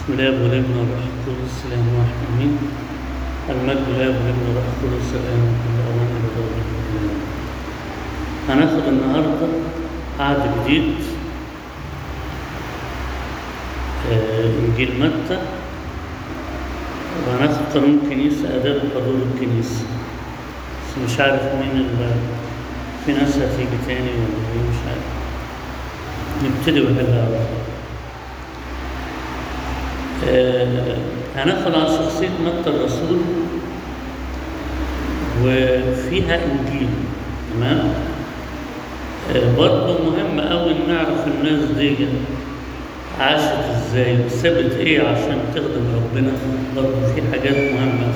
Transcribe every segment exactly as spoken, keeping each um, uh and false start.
بسم الله والابن والروح القدس السلام واحد امين. المجد لله والابن والروح القدس السلام كل اوان ابدا. هناخد النهارده عهد جديد، آه، انجيل متى، وهناخد قانون الكنيسه، اداب حضور الكنيسه. بس مش عارف مين اللي في ناس هتيجي تاني ولا ايه، مش عارف. نبتدي بحاجه على طول. آه، هناخد عن شخصية متى الرسول وفيها إنجيل، تمام؟ آه، برضه مهم أوي نعرف الناس دي عاشت إزاي وسابت إيه عشان تخدم ربنا. برضه في حاجات مهمة.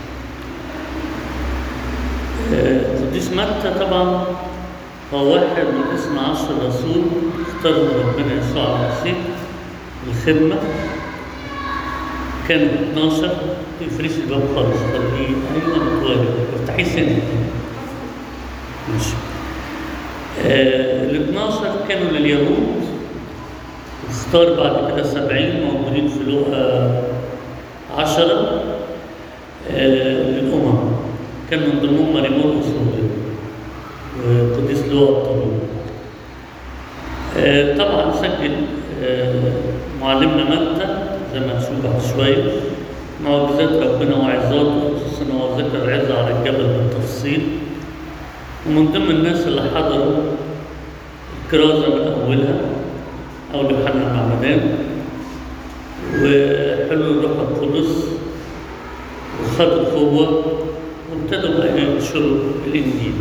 آه، قديس متى طبعا هو واحد من اثنا عشر رسول اختارهم ربنا يسوع المسيح الخدمة. كانوا اتناشر. تفرش الباب خالص، خليه ايوه متواجد، افتحيه سنه ماشي. آه ال اتناشر كانوا لليهود، اختار بعد كده سبعين موجودين في لوقا عشرة آه للأمم. كان من ضمنهم مريمون أسود وقديس لوقا الطبيب. آه طبعا سجل آه معلمنا متى زي ما نشوف بعد شوية معجزات ربنا وعظاته، خصوصا هو ذكر عظة على الجبل بالتفصيل. ومن ضمن الناس اللي حضروا الكرازة من أولها أو يوحنا المعمدان، وحلوا الروح القدس وخدوا قوة وابتدوا بقى ينشروا الإنجيل.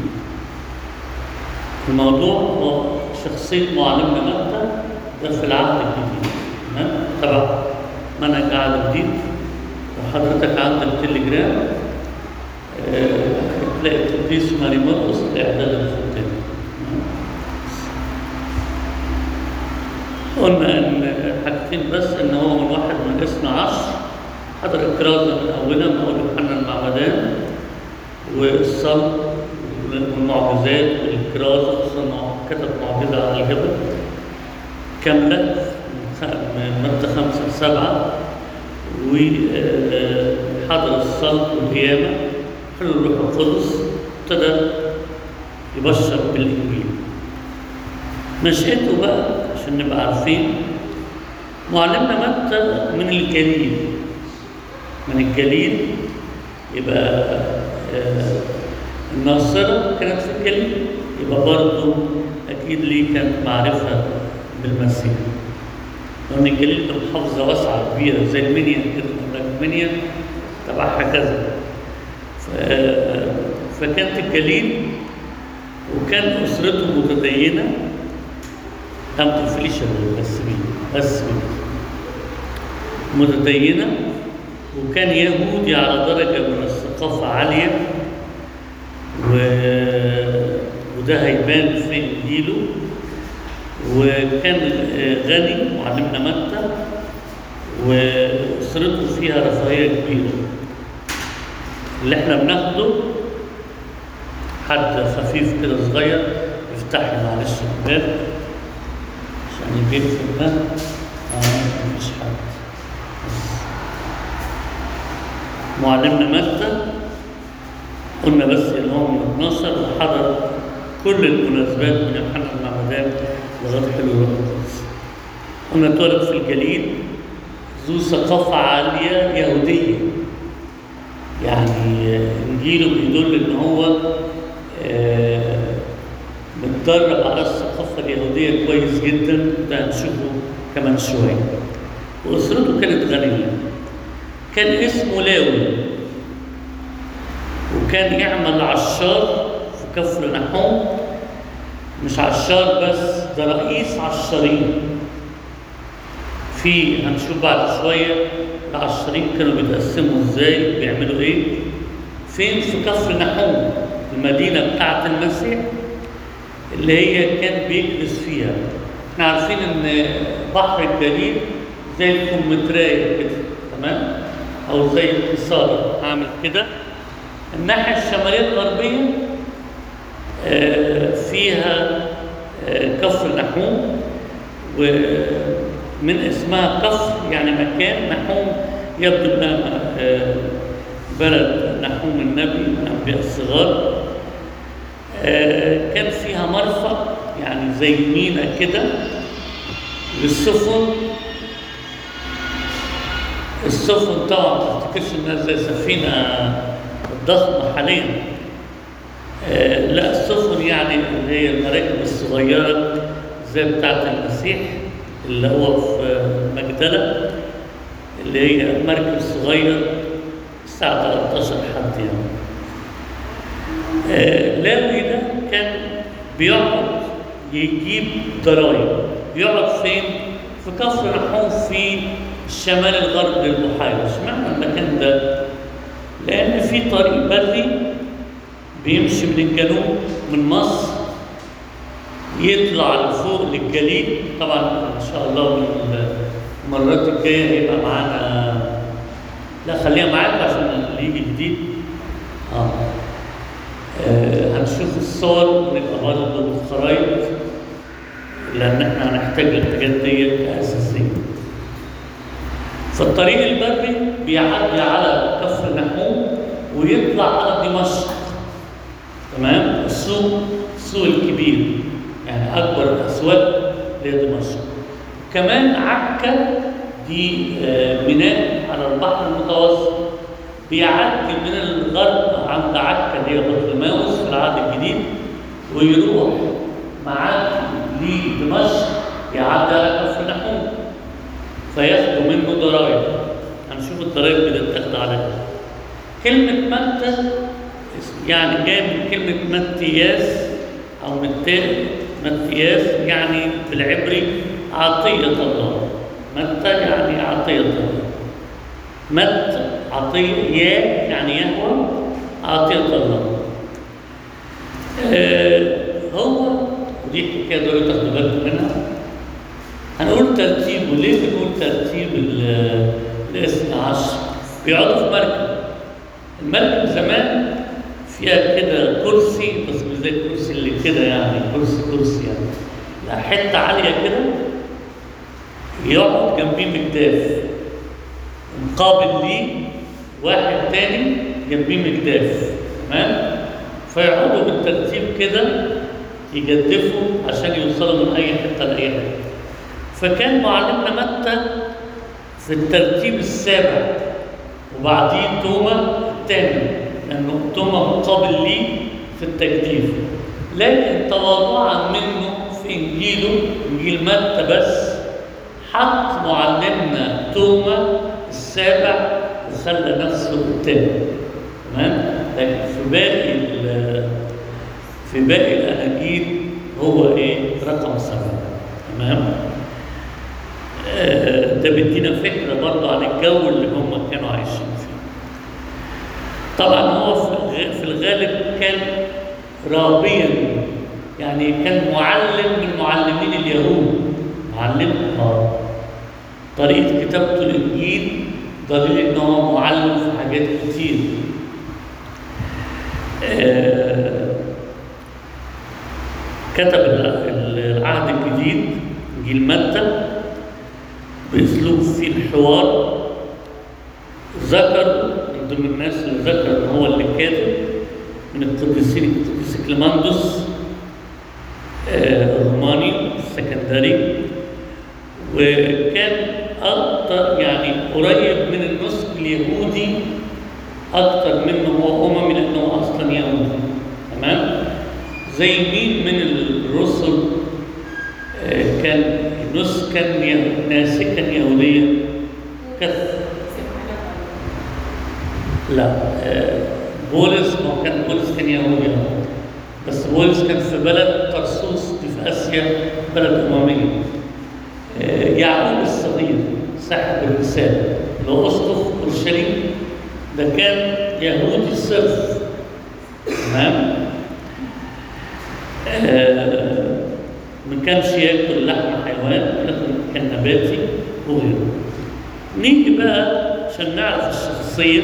الموضوع هو شخصية معلمنا متى ده في العهد الجديد، تبع منهج عهد جديد. وحضرتك عندك تليجرام هتلاقي آه، القديس ماري مرقس لإعداد الخطاب. قلنا إن حاجتين بس، إن هو من واحد من اثنا عشر حضر الكرازة من أولها من أول يوحنا المعمدان والصلب والمعجزات والكرازة، خصوصا كتب معجزة على الجبل كاملة من متى خمسة لسبعة، وحضر الصلب والقيامة، حلو الروح القدس، ابتدى يبشر بالإنجيل. نشأته بقى عشان نبقى عارفين، معلمنا متى من الجليل. من الجليل يبقى الناصرة كانت في الجليل، يبقى برضه أكيد ليه كانت معرفة بالمسيح. لأن الجليل ده محافظة واسعة كبيرة زي المنيا كده، المنيا تبعها كذا. فكانت الجليل، وكان أسرته متدينة. هم تقفليش بس مين بس مين متدينة، وكان يهودي على درجة من الثقافة عالية، و... وده هيبان في إنجيله. وكان غني معلمنا متى، وأسرته فيها رفاهية كبيرة. اللي احنا بناخده حد خفيف كده صغير، افتحي معلش الباب عشان يجيب في الباب. اه مفيش حد. معلمنا متى قلنا بس ان هو من اتناشر وحضر كل المناسبات من يوحنا المعمدان لغايه حلو الروح القدس. قلنا اتولد في الجليل، ذو ثقافه عاليه يهوديه. يعني انجيله بيدل ان هو متدرب على الثقافه اليهوديه كويس جدا، ده هنشوفه كمان شويه. واسرته كانت غنيه. كان اسمه لاوي، وكان يعمل عشار في كفر نحوم. مش عشار بس، ده رئيس عشارين. في هنشوف بعد شويه العشارين كانوا بيتقسموا ازاي، بيعملوا ايه. فين؟ في كفر نحوم، المدينه بتاعه المسيح اللي هي كان بيجلس فيها. احنا عارفين ان بحر الجليل زي الكمترايه كده، تمام؟ او زي القصاره. هعمل كده. الناحيه الشماليه الغربيه فيها كفر نحوم، من اسمها كفر يعني مكان. نحوم يبدو انها آه، بلد نحوم النبي من الانبياء الصغار. آه، كان فيها مرفأ يعني زي مينا كده للسفن. السفن طبعا ما تفتكرش انها زي سفينه الضخمه حاليا. آه لا، السفن يعني اللي هي المراكب الصغيره زي بتاعه المسيح اللي هو في مجدلة، اللي هي مركب صغير الساعه ثلاثة عشر حد يعني. آه لاوي ده كان بيقعد يجيب ضرايب. يقعد فين؟ في كفر نحوم في الشمال الغرب للبحيرة. اشمعنى المكان ده؟ لأن في طريق بري بيمشي من الجنوب من مصر يطلع لفوق للجليد. طبعا إن شاء الله من المرات الجاية هيبقى معانا، لا خليها معاك عشان اللي يجي جديد. آه. آه هنشوف الصور ونبقى برضه بالخرايط، لأن احنا هنحتاج الحاجات دي كأساسية. فالطريق البري بيعدي على كفر نحوم ويطلع على دمشق. تمام؟ السوق السوق الكبير يعني أكبر الأسواق هي دمشق. كمان عكا دي ميناء على البحر المتوسط، بيعدي من الغرب عند عكا اللي هي بطليماوس في العهد الجديد ويروح معدي لدمشق يعدي على كفر نحوم فياخدوا منه ضرائب. هنشوف الضرائب اللي بتاخد عليها. كلمة متى يعني جاي من كلمة متياس أو متى. متياس يعني بالعبري عطية الله. متى يعني عطية الله. مت عطية، يا يعني يهوى عطية الله. آه هو ودي حكاية دول تاخدوا بالكم منها. هنقول ترتيبه. ليه بنقول ترتيب الاثنى عشر؟ بيقعدوا في مركب. المركب زمان فيها كده كرسي، بس مش زي الكرسي اللي كده يعني كرسي كرسي يعني، لا حته عاليه كده يقعد جنبيه مجداف، مقابل ليه واحد تاني جنبيه مجداف. تمام؟ فيقعدوا بالترتيب كده يجدفوا عشان يوصلوا من اي حته لاي حته. فكان معلمنا متى في الترتيب السابع وبعديه توما الثاني، لأنه توما مقابل ليه في التجديف. لكن تواضعا منه في إنجيله إنجيل متى بس حط معلمنا توما السابع وخلى نفسه الثاني. تمام؟ لكن في باقي في باقي الأناجيل هو إيه؟ رقم سبعة. تمام؟ ده بيدينا فكرة برضه عن الجو اللي هم كانوا عايشين فيه. طبعا هو في الغالب كان رابيا، يعني كان معلم من معلمين اليهود. معلم اه طريقة كتابته الإنجيل دليل إن هو معلم في حاجات كتير. آه كتب العهد الجديد إنجيل متى بأسلوب فيه الحوار. ذكر من ضمن الناس اللي ذكر إن هو اللي كاتب من القديسين القديس كليماندوس الروماني السكندري، وكان أكثر يعني قريب من النسك اليهودي أكثر منه هو أممي لأنه أصلا يهودي. تمام؟ زي مين من الرسل كان نسكا ناسكا يهوديا؟ كث لا بولس، ما كان بولس كان يهودي، بس بولس كان في بلد طرسوس دي في اسيا، بلد امميه. يعقوب الصغير صاحب الرساله اللي هو اسقف اورشليم ده كان يهودي صرف. تمام؟ آه ما كانش ياكل لحم حيوان، كان نباتي وغيره. نيجي بقى عشان نعرف الشخصيه،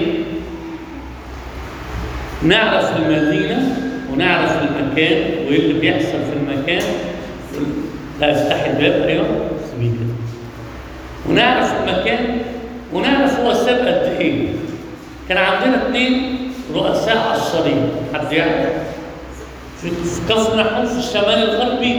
نعرف المدينه ونعرف المكان وايه اللي بيحصل في المكان. لا افتح الباب. ايوه سيبيه كده. ونعرف المكان ونعرف هو ساب قد ايه. كان عندنا اثنين رؤساء عشارين، حد يعرف؟ في كفر نحوم في الشمال الغربي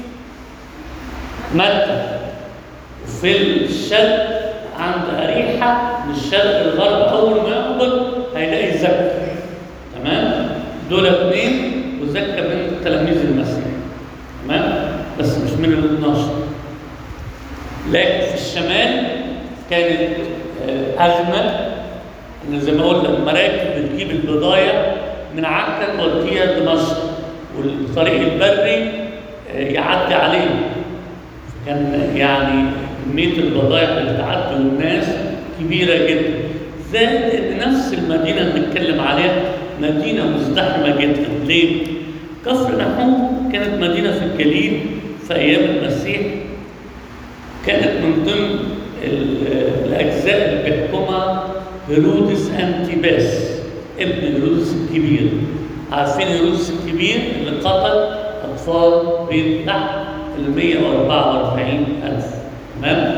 متى، وفي الشرق عند أريحة من الشرق الغرب أول ما يقبل هيلاقي زكا. تمام؟ دول اثنين، وزكا من تلاميذ المسيح. تمام؟ بس مش من ال اثناشر. لكن في الشمال كانت أغنى، إن زي ما قلنا المراكب بتجيب البضايع من عكا توديها دمشق، والطريق البري يعدي عليه. كان يعني كمية البضائع اللي بتعدي والناس كبيرة جدا. زائد إن نفس المدينة اللي بنتكلم عليها مدينة مزدحمة جدا. ليه؟ كفر نحوم كانت مدينة في الجليل في أيام المسيح، كانت من ضمن الأجزاء اللي بيحكمها هيرودس أنتيباس ابن هيرودس الكبير. عارفين هيرودس الكبير اللي قتل أطفال بين تحت ال مئة وأربعة وأربعين ألف. تمام؟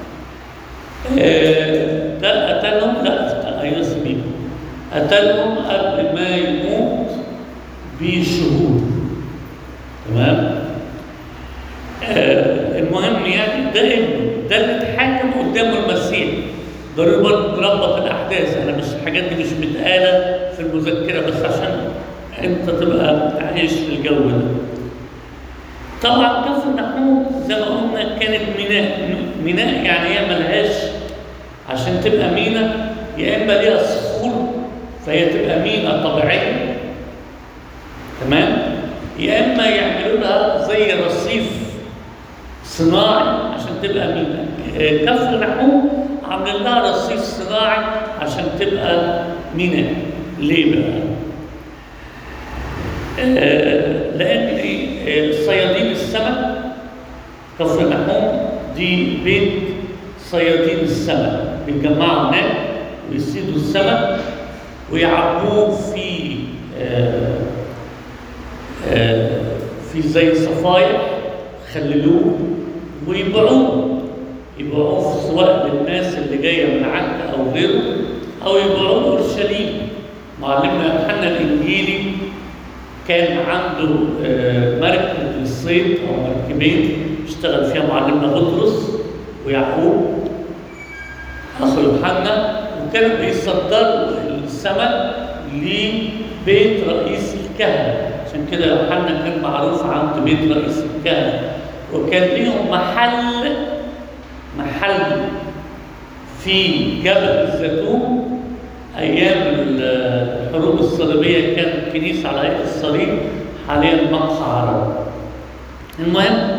آه ده قتلهم، لا أيوة سبيل قتلهم قبل ما يموت بشهور. تمام؟ آه المهم يعني ده ابنه، ده اللي اتحاكم قدامه المسيح. ضروري برضه نربط الاحداث، انا مش الحاجات دي مش متقاله في المذكره بس عشان انت تبقى عايش في الجو ده. طبعا كفر نحوم زي ما قلنا كانت ميناء، ميناء يعني هي ملهاش عشان تبقى ميناء يا اما ليها صخور فهي تبقى ميناء طبيعيه. تمام؟ يا اما يعملوا لها زي رصيف صناعي عشان تبقى ميناء. كفر نحوم عاملين لها رصيف صناعي عشان تبقى ميناء. ليه بقى؟ آه لأن صيادين السمك، كفر نحوم دي بيت صيادين السمك، بيتجمعوا هناك ويصيدوا السمك ويعبوه في آه آه في زي صفايح، خللوه ويبيعوه يبيعوه سواء للناس اللي جايه من عكا او غيره، او يبيعوه اورشليم. معلمنا يوحنا الانجيلي كان عنده مركب للصيد او مركبين اشتغل فيها معلمنا بطرس ويعقوب اخو يوحنا، وكانوا بيصدروا السمك لبيت رئيس الكهنه. عشان كده يوحنا كان معروف عند بيت رئيس الكهنه، وكان ليهم محل محل في جبل الزيتون. ايام الحروب الصليبيه كانت الكنيسه على هيئه الصليب، حاليا مقصى عرب. المهم،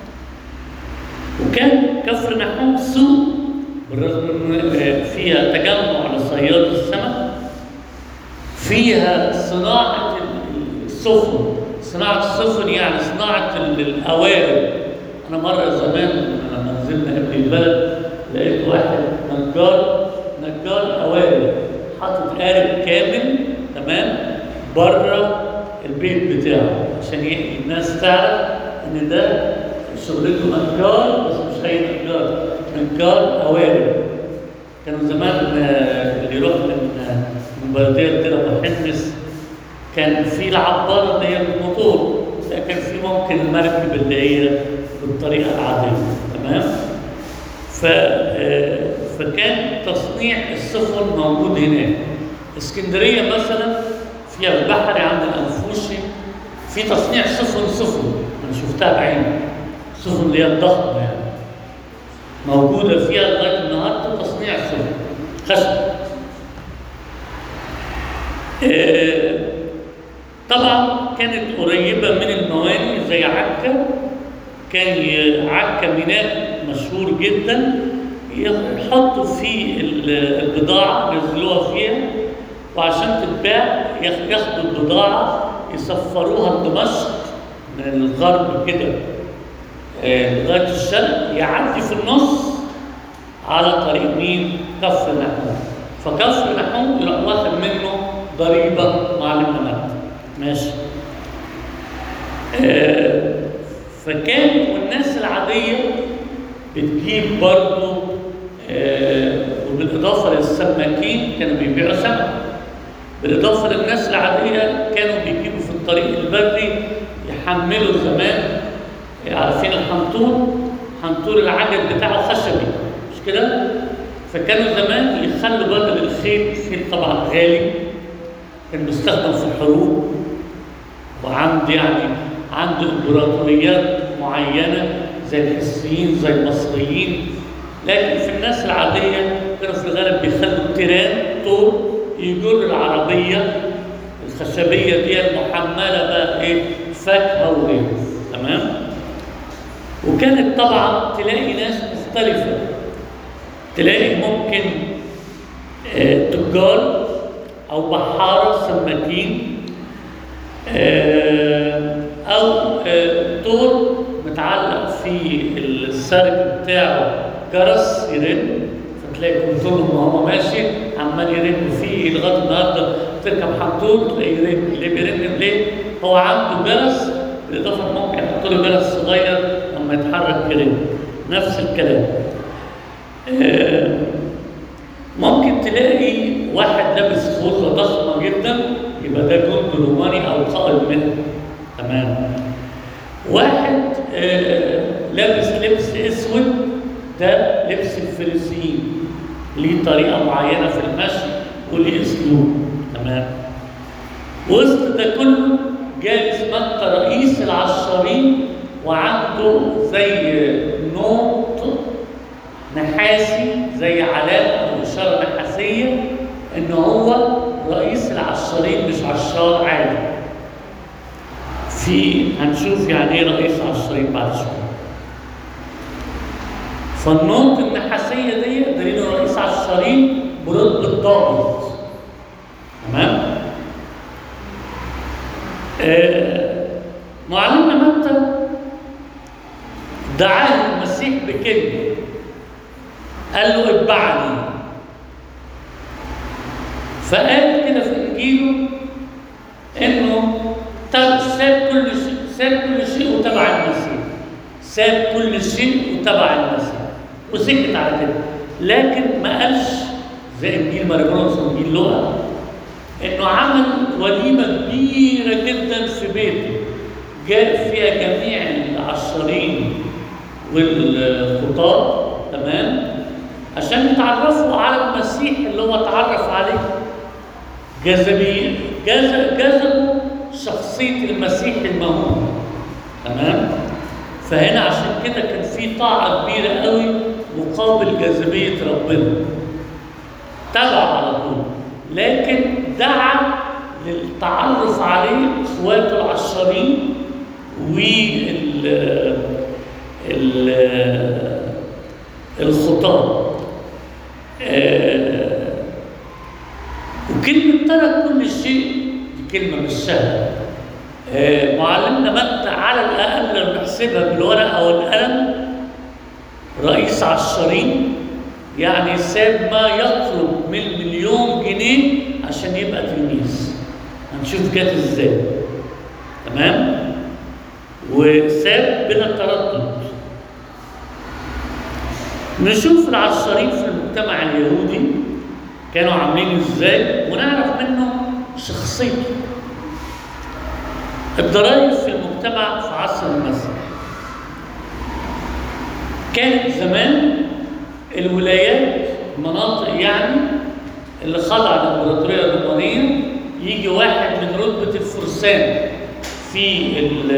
وكان كفر نحوم سوق بالرغم ان فيها تجمع لصياد السمك، فيها صناعه السفن. صناعه السفن يعني صناعه القوارب. انا مره زمان لما نزلنا ابن البلد لقيت واحد نجار نجار قوارب حاطط قارب كامل تمام بره البيت بتاعه عشان الناس تعرف ان ده شغلته نجار، بس مش اي نجار، نجار قوارب. كانوا زمان اللي يروح من من بلديه كده محمس كان في العباره اللي هي بالموتور، كان في ممكن المركب اللي هي بالطريقه العاديه. تمام؟ ف فكان تصنيع السفن موجود هناك. اسكندريه مثلا فيها البحري عند الانفوشي في تصنيع سفن سفن انا شفتها بعيني، السفن اللي هي الضخمه يعني موجوده فيها لغايه النهارده تصنيع سفن خشب. آه طبعا كانت قريبه من الموانئ زي عكا. كان عكا ميناء مشهور جدا، يحطوا فيه البضاعة ينزلوها فيها، وعشان تتباع ياخدوا البضاعة يسفروها لدمشق من الغرب كده لغاية الشرق، يعدي في النص على طريق مين؟ كفر نحوم. فكفر نحوم يروح واخد منه ضريبة معلمنا مات. ماشي. آه فكان والناس العادية بتجيب برضه آه وبالإضافة للسماكين كانوا بيبيعوا سمك. بالإضافة للناس العادية كانوا بيجيبوا في الطريق البري يحملوا زمان، عارفين الحنطور؟ حنطور العجل بتاعه خشبي مش كده؟ فكانوا زمان يخلوا بدل الخيل، الخيل طبعا غالي كان بيستخدم في الحروب، وعند يعني عنده امبراطوريات معينه زي الحسيين زي المصريين، لكن في الناس العاديه كانوا في الغالب بيخلوا التيران طول يجر العربيه الخشبيه دي المحمله بقى ايه؟ فاكهه وغيره، تمام؟ وكانت طبعا تلاقي ناس مختلفه، تلاقي ممكن آه تجار او بحاره سماكين، آه او آه طور متعلق في السرج بتاعه جرس يرن، فتلاقي كنترول ما هو ماشي عمال يرن فيه لغايه النهارده تركب حنطور تلاقيه يرن. ليه بيرن؟ ليه؟ هو عنده جرس، بالاضافه ممكن يحط له جرس صغير لما يتحرك يرن. نفس الكلام. آه ممكن تلاقي واحد لابس خوذه ضخمه جدا، يبقى ده جندي روماني او قائد منه، تمام؟ واحد آه لابس لبس اسود، ده لبس الفريسيين، ليه طريقه معينه في المشي وليه اسلوب، تمام؟ وسط ده كله جالس متى رئيس العشارين وعنده زي نوط نحاسي زي علامه او اشاره نحاسيه ان هو رئيس العشارين، مش عشار عادي. في هنشوف يعني ايه رئيس عشارين بعد شويه. فالنوط النحاسيه دي دليل رئيس عشارين برتبه ضابط، تمام؟ آه معلمنا متى دعاه المسيح بكلمه، قال له اتبعني. فقال كده في انجيله انه ساب كل شيء، ساب كل شيء وتبع المسيح، ساب كل شيء وتبع المسيح وسكت على كده. لكن ما قالش زي انجيل مرقس وانجيل لوقا انه عمل وليمه كبيره جدا في بيته جاء فيها جميع العشارين والخطاة، تمام؟ عشان يتعرفوا على المسيح اللي هو اتعرف عليه. جذبي جذبوا شخصية المسيح الموهوب، تمام؟ فهنا عشان كده كان في طاعة كبيرة قوي مقابل جاذبية ربنا، تبع على طول. لكن دعا للتعرف عليه اخواته العشارين وال الخطاة. آه وكلمة ترك كل شيء دي كلمة مش سهلة. آه معلمنا متى على الأقل لما نحسبها بالورقة والقلم رئيس عشارين، يعني ساب ما يقرب من مليون جنيه عشان يبقى تلميذ. هنشوف جت ازاي، تمام؟ وساب بلا تردد. نشوف العشارين في المجتمع اليهودي كانوا عاملين ازاي ونعرف منه شخصيته. الضرائب في المجتمع في عصر المسيح كانت زمان الولايات، مناطق يعني اللي خضع للامبراطوريه الرومانيه، يجي واحد من رتبه الفرسان في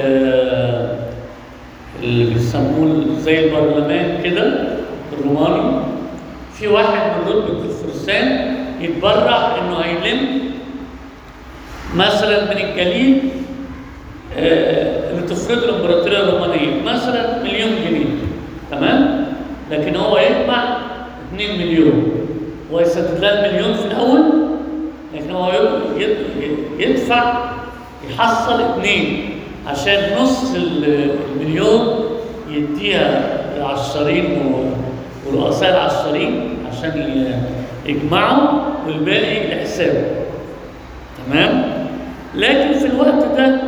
اللي بيسموه زي البرلمان كده الروماني، في واحد من رتبه الفرسان يتبرع انه هيلم مثلا من الجليد آه اللي تفرض الامبراطوريه الرومانيه مثلا مليون جنيه، تمام؟ لكن هو يجمع اتنين مليون، هو يسدد لها المليون في الاول، لكن هو يدفع يحصل اتنين عشان نص المليون يديها للعشارين ورؤساء العشارين عشان يجمعوا والباقي لحسابه، تمام؟ لكن في الوقت ده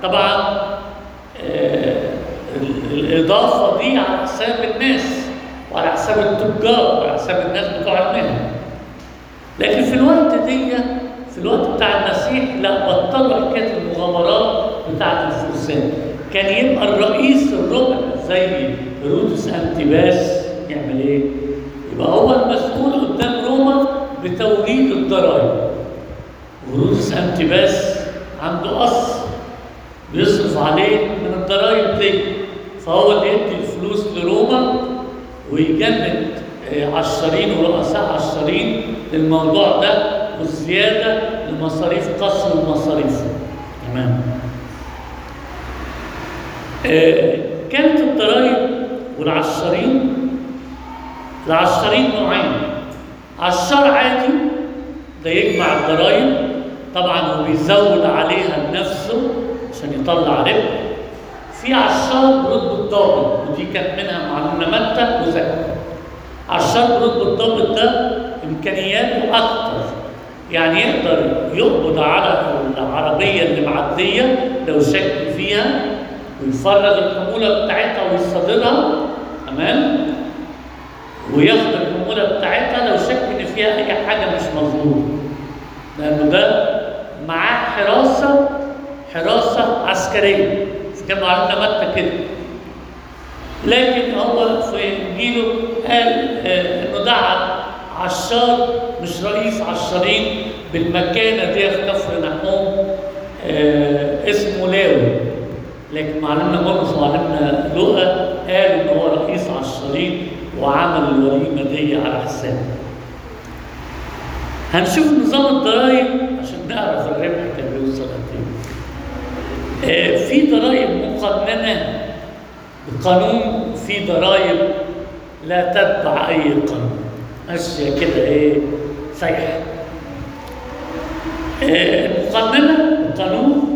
طبعا آه الاضافه دي على حساب الناس، وعلى حساب التجار وعلى حساب الناس بتوع المهن. لكن في الوقت دي في الوقت بتاع المسيح لا، بطلوا حكايه المغامرات بتاعه الفرسان. كان يبقى الرئيس الربع زي هيرودس انتيباس يعمل ايه؟ يبقى هو المسؤول قدام روما بتوريد الضرائب. هيرودس انتيباس عنده قصر بيصرف عليه من الضرائب دي، فهو اللي يدي الفلوس لروما ويجند عشرين ورؤساء عشرين للموضوع ده والزياده لمصاريف قصر المصاريف. تمام. آه كانت الضرائب والعشرين العشرين نوعين. عشار عادي ده يجمع الضرائب، طبعا هو بيزود عليها لنفسه عشان يطلع ربح. في عشار برتبة الضابط، ودي كانت منها معلومة متى وزكا. عشار برتبة الضابط ده امكانياته اكتر، يعني يقدر يقبض على العربيه اللي معديه لو شك فيها ويفرغ الحموله بتاعتها ويصادرها، تمام، وياخد الحموله بتاعتها لو شك ان فيها اي حاجه مش مظبوطه، لانه ده معاه حراسه حراسه عسكريه. كان معلومه متى كده. لكن هو في انجيله قال آه انه دعا عشار مش رئيس عشارين بالمكانه دي في كفر نحوم آه اسمه لاوي. لكن معلمنا مرقس ومعلمنا لوقا قال ان هو رئيس عشارين وعمل الوليمه دي على حسابه. هنشوف نظام الضرائب عشان نعرف الربح كان بيوصل قد ايه. آه في ضرائب مقننه بقانون، في ضرائب لا تتبع اي قانون، ماشيه كده ايه سايحه. آه المقننه القانون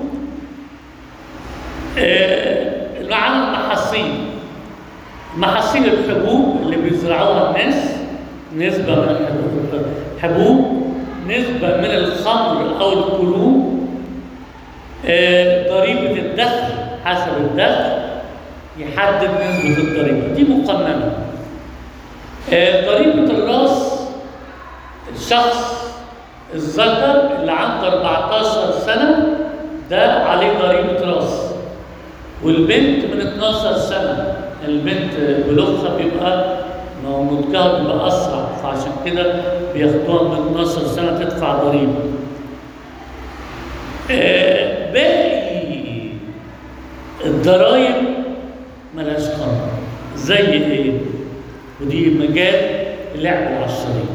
آه معانا المحاصيل. محاصيل الحبوب اللي بيزرعوها الناس، نسبه من الحبوب، نسبه من الخمر او الكروم، آه ضريبه الدخل حسب الدخل يحدد نسبه الضريبه دي مقننه. آه ضريبه الراس، الشخص الذكر اللي عنده أربعتاشر سنه ده عليه ضريبه راس، والبنت من اتناشر سنه البنت بلوغها بيبقى نضجها بيبقى اسرع، فعشان كده بياخدوها من اتناشر سنه تدفع ضريبه. آه باقي الضرايب ملهاش قانون. زي ايه؟ ودي مجال اللعب العشرين.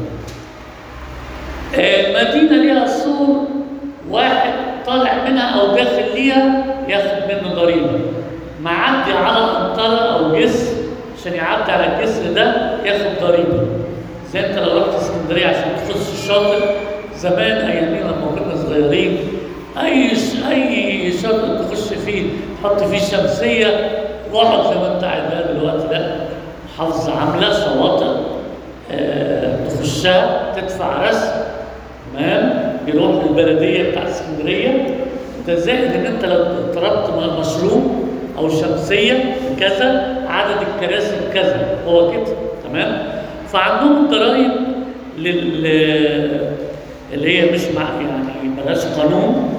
آه مدينه ليها سور، واحد طالع منها او داخل ليها ياخد منه ضريبه، معدي على منطقه او جسر عشان يعدي على الجسر ده ياخد ضريبه. زي انت لو رحت اسكندريه عشان تخش الشاطئ زمان ايامين لما كنا صغيرين، اي اي شاطئ تخش فيه تحط فيه شمسيه واقعد زي ما انت قاعد بقى دلوقتي ده محافظه عامله شواطئ آه تخشها تدفع رسم، تمام، يروح للبلديه بتاع اسكندريه. ده زائد ان انت لو طلبت مشروب او شمسيه كذا عدد الكراسي كذا، هو كده، تمام. فعندهم الضرايب لل اللي هي مش مع يعني ملهاش قانون.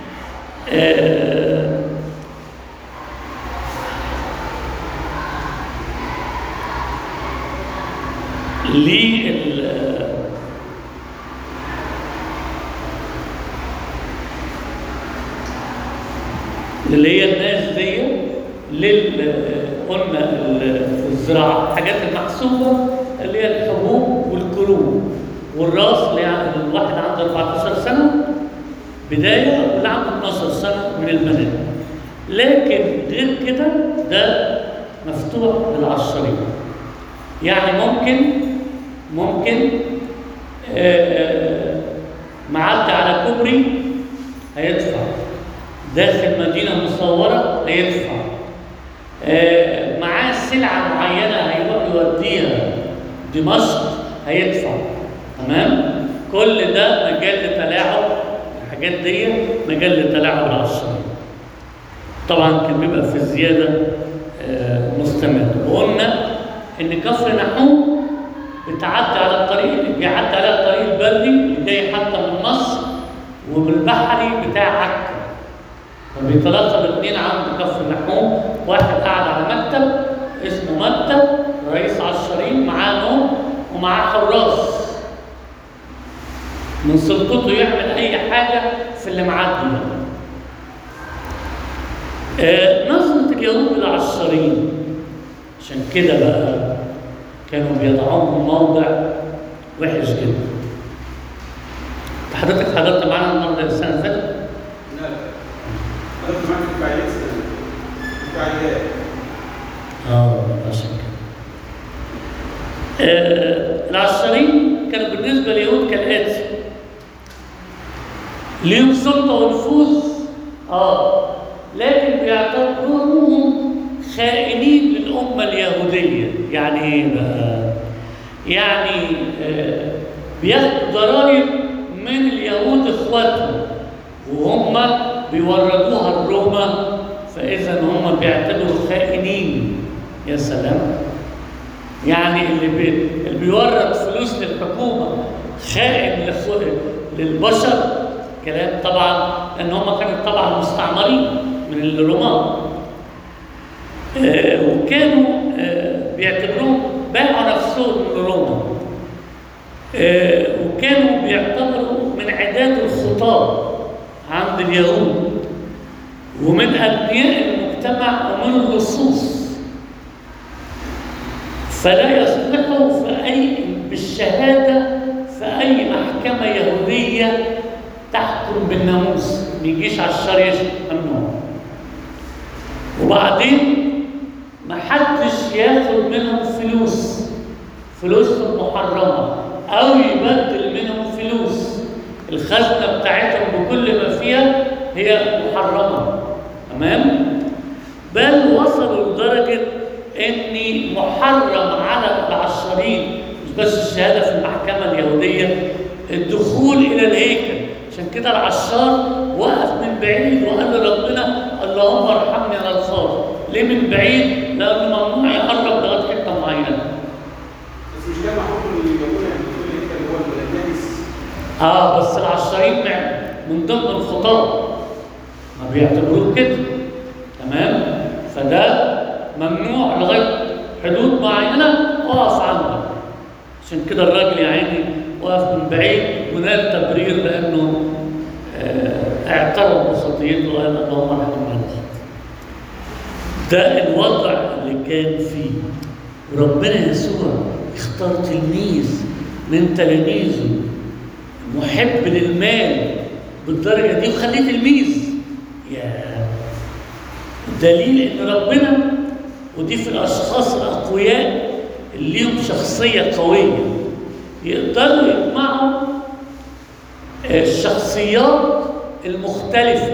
آه لل اللي هي الناس دي لل قلنا في الزراعه الحاجات المحسوبه اللي هي الحبوب والكروم والراس اللي يعني الواحد عنده أربعتاشر سنه بدايه واللي عنده اتناشر سنه من البنات. لكن غير كده ده مفتوح للعشرين. يعني ممكن ممكن آه معدي على كوبري هيدفع، داخل مدينه مصوره هيدفع، آه معاه سلعه معينه هيروح يوديها دمشق هيدفع، تمام. كل ده مجال لتلاعب الحاجات دي، مجال لتلاعب العشرين. طبعا كان بيبقى في الزياده آه مستمر. وقلنا ان كفر نحوم بتعدي على الطريق، بيعدي على الطريق البري اللي جاي حتى من مصر، وبالبحري بتاع عكا. فبيتلاقى الاثنين عند كفر نحوم، واحد قاعد على مكتب اسمه متى رئيس عشارين، معاه نوم ومعاه حراس من سلطته يعمل اي حاجه في اللي معدي ده. آه نظره اليهود العشارين عشان كده بقى كانوا بيضعوهم موضع وحش جدا. حضرتك حضرت معانا النهارده السنه اللي فاتت؟ لا حضرت معاك في فعاليات فعاليات اه عشان كده. آه العشارين كانوا بالنسبه لليهود كالاتي: ليهم سلطه ونفوذ اه لكن بيعتبروهم خائنين للامه اليهوديه. يعني ايه بقى؟ يعني آه بياخدوا ضرائب من اليهود اخواتهم وهم بيوردوها الروما، فاذا هم بيعتبروا خائنين. يا سلام! يعني اللي, بي... اللي بيورد فلوس للحكومه خائن للبشر، كلام طبعا لان هم كانوا طبعا مستعمرين من الرومان. آه وكانوا آه بيعتبروهم باعوا نفسهم من روما. آه وكانوا بيعتبروا من عداد الخطاة عند اليهود ومن أبنياء المجتمع ومن اللصوص، فلا يصلحوا في أي بالشهادة في أي محكمة يهودية تحكم بالناموس، ما يجيش على الشر ممنوع. وبعدين ما حدش ياخد منهم فلوس، فلوسهم محرمة، أو يبدل منهم فلوس. الخزنة بتاعتهم بكل ما فيها هي محرمة. تمام؟ بل وصلوا لدرجة إن محرم على العشارين مش بس الشهادة في المحكمة اليهودية، الدخول إلى الهيكل. عشان كده العشار وقف من بعيد وقال لربنا اللهم ارحمني على الخاطئ. ليه من بعيد؟ لأنه ممنوع يقرب لغاية حتة معينة. بس مش ده محكوم اللي بيقولوا يعني بيقول الهيكل اللي هو النجس. اه بس العشارين من ضمن الخطاة ما بيعتبروه كده. تمام؟ فده ممنوع لغايه حدود معينه، اقف عنده. عشان كده الراجل يا عيني وقف من بعيد ونال تبرير لانه آه اعترف بخطيته وقال اللهم ارحمنا على الخطأ. ده الوضع اللي كان فيه. وربنا يسوع اختار تلميذ من تلاميذه محب للمال بالدرجه دي وخليه تلميذ. يا دليل ان ربنا، ودي في الاشخاص الاقوياء اللي ليهم شخصيه قويه يقدروا يجمعوا الشخصيات المختلفه.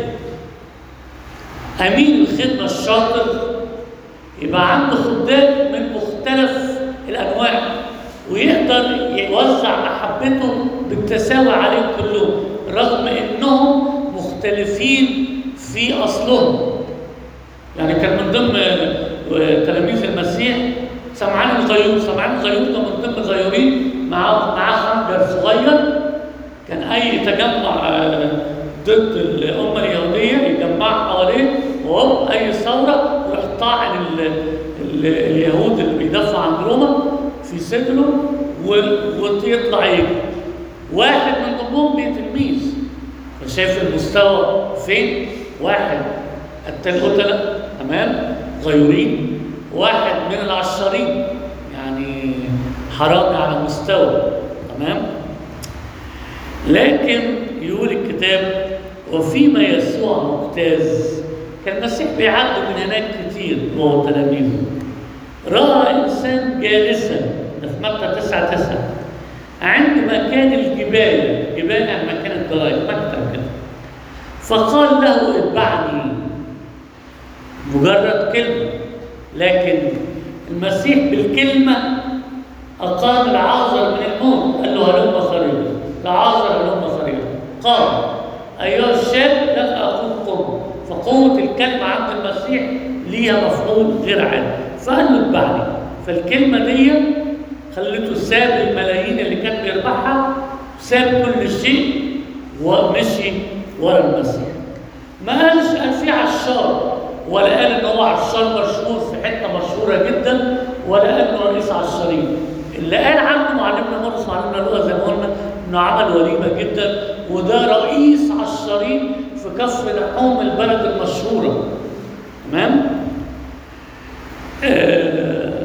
امين الخدمه الشاطر يبقى عنده خدام من مختلف الانواع ويقدر يوزع محبته بالتساوي عليهم كلهم رغم انهم مختلفين في اصلهم. يعني كان من ضمن تلاميذ المسيح سمعان الغيور. سمعان الغيور ده من ضمن الغيورين، معاه معاه خنجر صغير. كان اي تجمع ضد الامه اليهوديه يجمع حواليه، وهو اي ثوره يروح طاعن اليهود اللي بيدافعوا عن روما في صدره ويطلع يجري. واحد من ضمنهم بيه تلميذ. فشايف المستوى فين؟ واحد القتلة تمام غيورين، واحد من العشارين يعني حرامي على مستوى. تمام؟ لكن يقول الكتاب وفيما يسوع مجتاز. كان المسيح بيعدي من هناك كتير وهو تلاميذه. راى انسان جالسا، ده في متى تسعة تسعة، عند مكان الجبال. جبال يعني مكان الضرايب، مكتب كده. فقال له اتبعني. مجرد كلمه، لكن المسيح بالكلمه اقام العازر من الموت. قال له هلم خريطه، العازر هلم خريطه. قام ايها الشاب لك اقول قم. فقوه الكلمه عند المسيح ليها مفعول غير عادي. فقال له اتبعني. فالكلمة دي خلته ساب الملايين اللي كان بيربحها، ساب كل شيء ومشي ورا المسيح. ما قالش قال في عشار، ولا قال ان هو عشار مشهور في حته مشهوره جدا، ولا قال انه رئيس عشارين. اللي قال عنه معلمنا مرقس معلمنا لوقا زي ما قلنا انه عمل وليمه جدا، وده رئيس عشارين في كفر نحوم البلد المشهوره. تمام؟ آه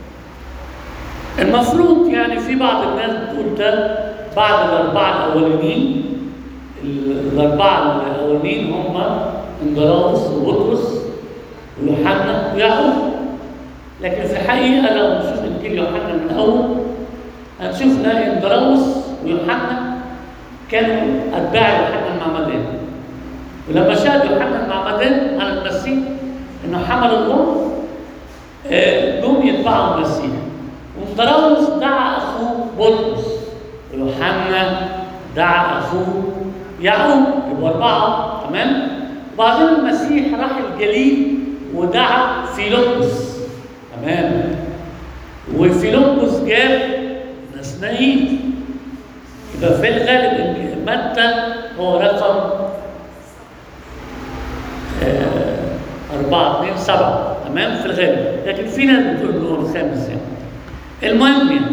المفروض يعني في بعض الناس بتقول ده بعد الاربعه الاولانيين، الاربعه الاولانيين هم اندراوس وبطرس ويوحنا ويعقوب. لكن في الحقيقه لو نشوف انجيل يوحنا من الاول هنشوف ان اندراوس ويوحنا كانوا اتباع يوحنا المعمدان، ولما شاهد يوحنا المعمدان على المسيح انه حمل الله جم يتبعوا المسيح. واندراوس دعا اخوه بطرس، ويوحنا دعا اخوه يعقوب، يبقوا اربعه. تمام؟ وبعدين المسيح راح الجليل ودعا فيلبس. تمام؟ وفيلبس جاب نسنائيل. يبقى في الغالب متى هو رقم آه أربعة اثنين سبعة. تمام؟ في الغالب، لكن في ناس بتقول انه هو الخامس يعني. المهم يعني